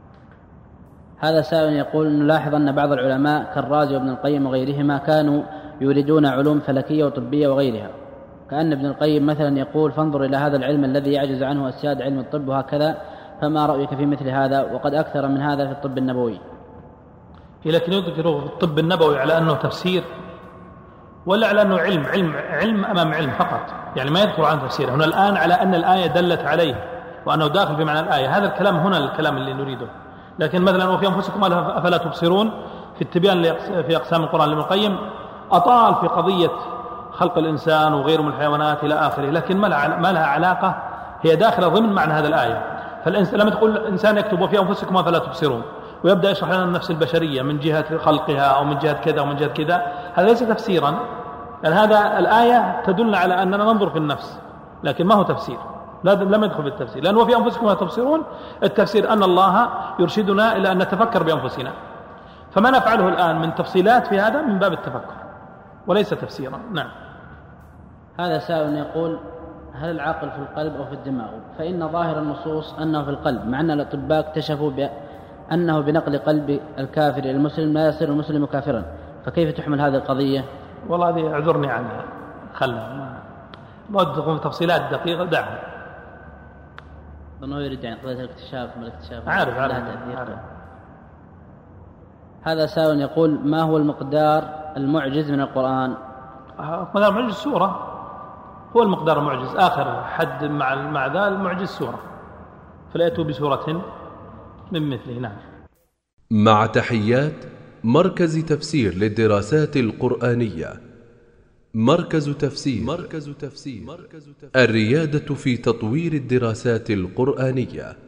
[SPEAKER 3] هذا سائل يقول: نلاحظ أن بعض العلماء كالرازي وابن القيم وغيرهما كانوا يريدون علوم فلكية وطبية وغيرها، كأن ابن القيم مثلا يقول فانظر إلى هذا العلم الذي يعجز عنه أسياد علم الطب وهكذا، فما رأيك في مثل هذا؟ وقد أكثر من هذا في الطب النبوي.
[SPEAKER 2] لكن يذكره في الطب النبوي على أنه تفسير ولا على أنه علم أمام علم فقط، يعني ما يذكر عن تفسيره هنا الآن على أن الآية دلت عليه وأنه داخل في معنى الآية. هذا الكلام هنا الكلام اللي نريده. لكن مثلا وفي أنفسكم أفلا تبصرون في التبيان في أقسام القرآن لابن القيم أطال في قضية خلق الإنسان وغيره من الحيوانات إلى آخره، لكن ما لها علاقة، هي داخلة ضمن معنى هذا الآية. فالإنسان لما تقول الإنسان يكتب وفي أنفسكم أفلا تبصرون ويبدأ يشرح لنا النفس البشرية من جهة خلقها أو من جهة كذا ومن جهة كذا، هذا ليس تفسيرا، يعني هذا الآية تدل على أننا ننظر في النفس، لكن ما هو تفسير، لم يدخل في التفسير، لأنه في أنفسكم لا تبصرون التفسير أن الله يرشدنا إلى أن نتفكر بأنفسنا، فما نفعله الآن من تفصيلات في هذا من باب التفكر وليس تفسيرا. نعم.
[SPEAKER 3] هذا سائل يقول هل العقل في القلب أو في الدماغ؟ فإن ظاهر النصوص أنه في القلب، مع أن الأطباء اكتشفوا أنه بنقل قلب الكافر إلى المسلم لا يصير المسلم كافرا، فكيف تحمل هذه القضية؟
[SPEAKER 2] والله هذه اعذرني عنها، خلنا ما تدخل في تفصيلات دقيقة، دعها.
[SPEAKER 3] أنه يريد يعني قضية الاكتشاف ما الاكتشاف
[SPEAKER 2] عارف.
[SPEAKER 3] هذا سائل يقول ما هو المقدار المعجز من القرآن؟
[SPEAKER 2] مقدار المعجز سورة، هو المقدار المعجز، آخر حد مع ذا المعجز سورة، فليأتوا بسورة من مثله. نعم.
[SPEAKER 1] مع تحيات مركز تفسير للدراسات القرآنية. مركز تفسير الريادة في تطوير الدراسات القرآنية.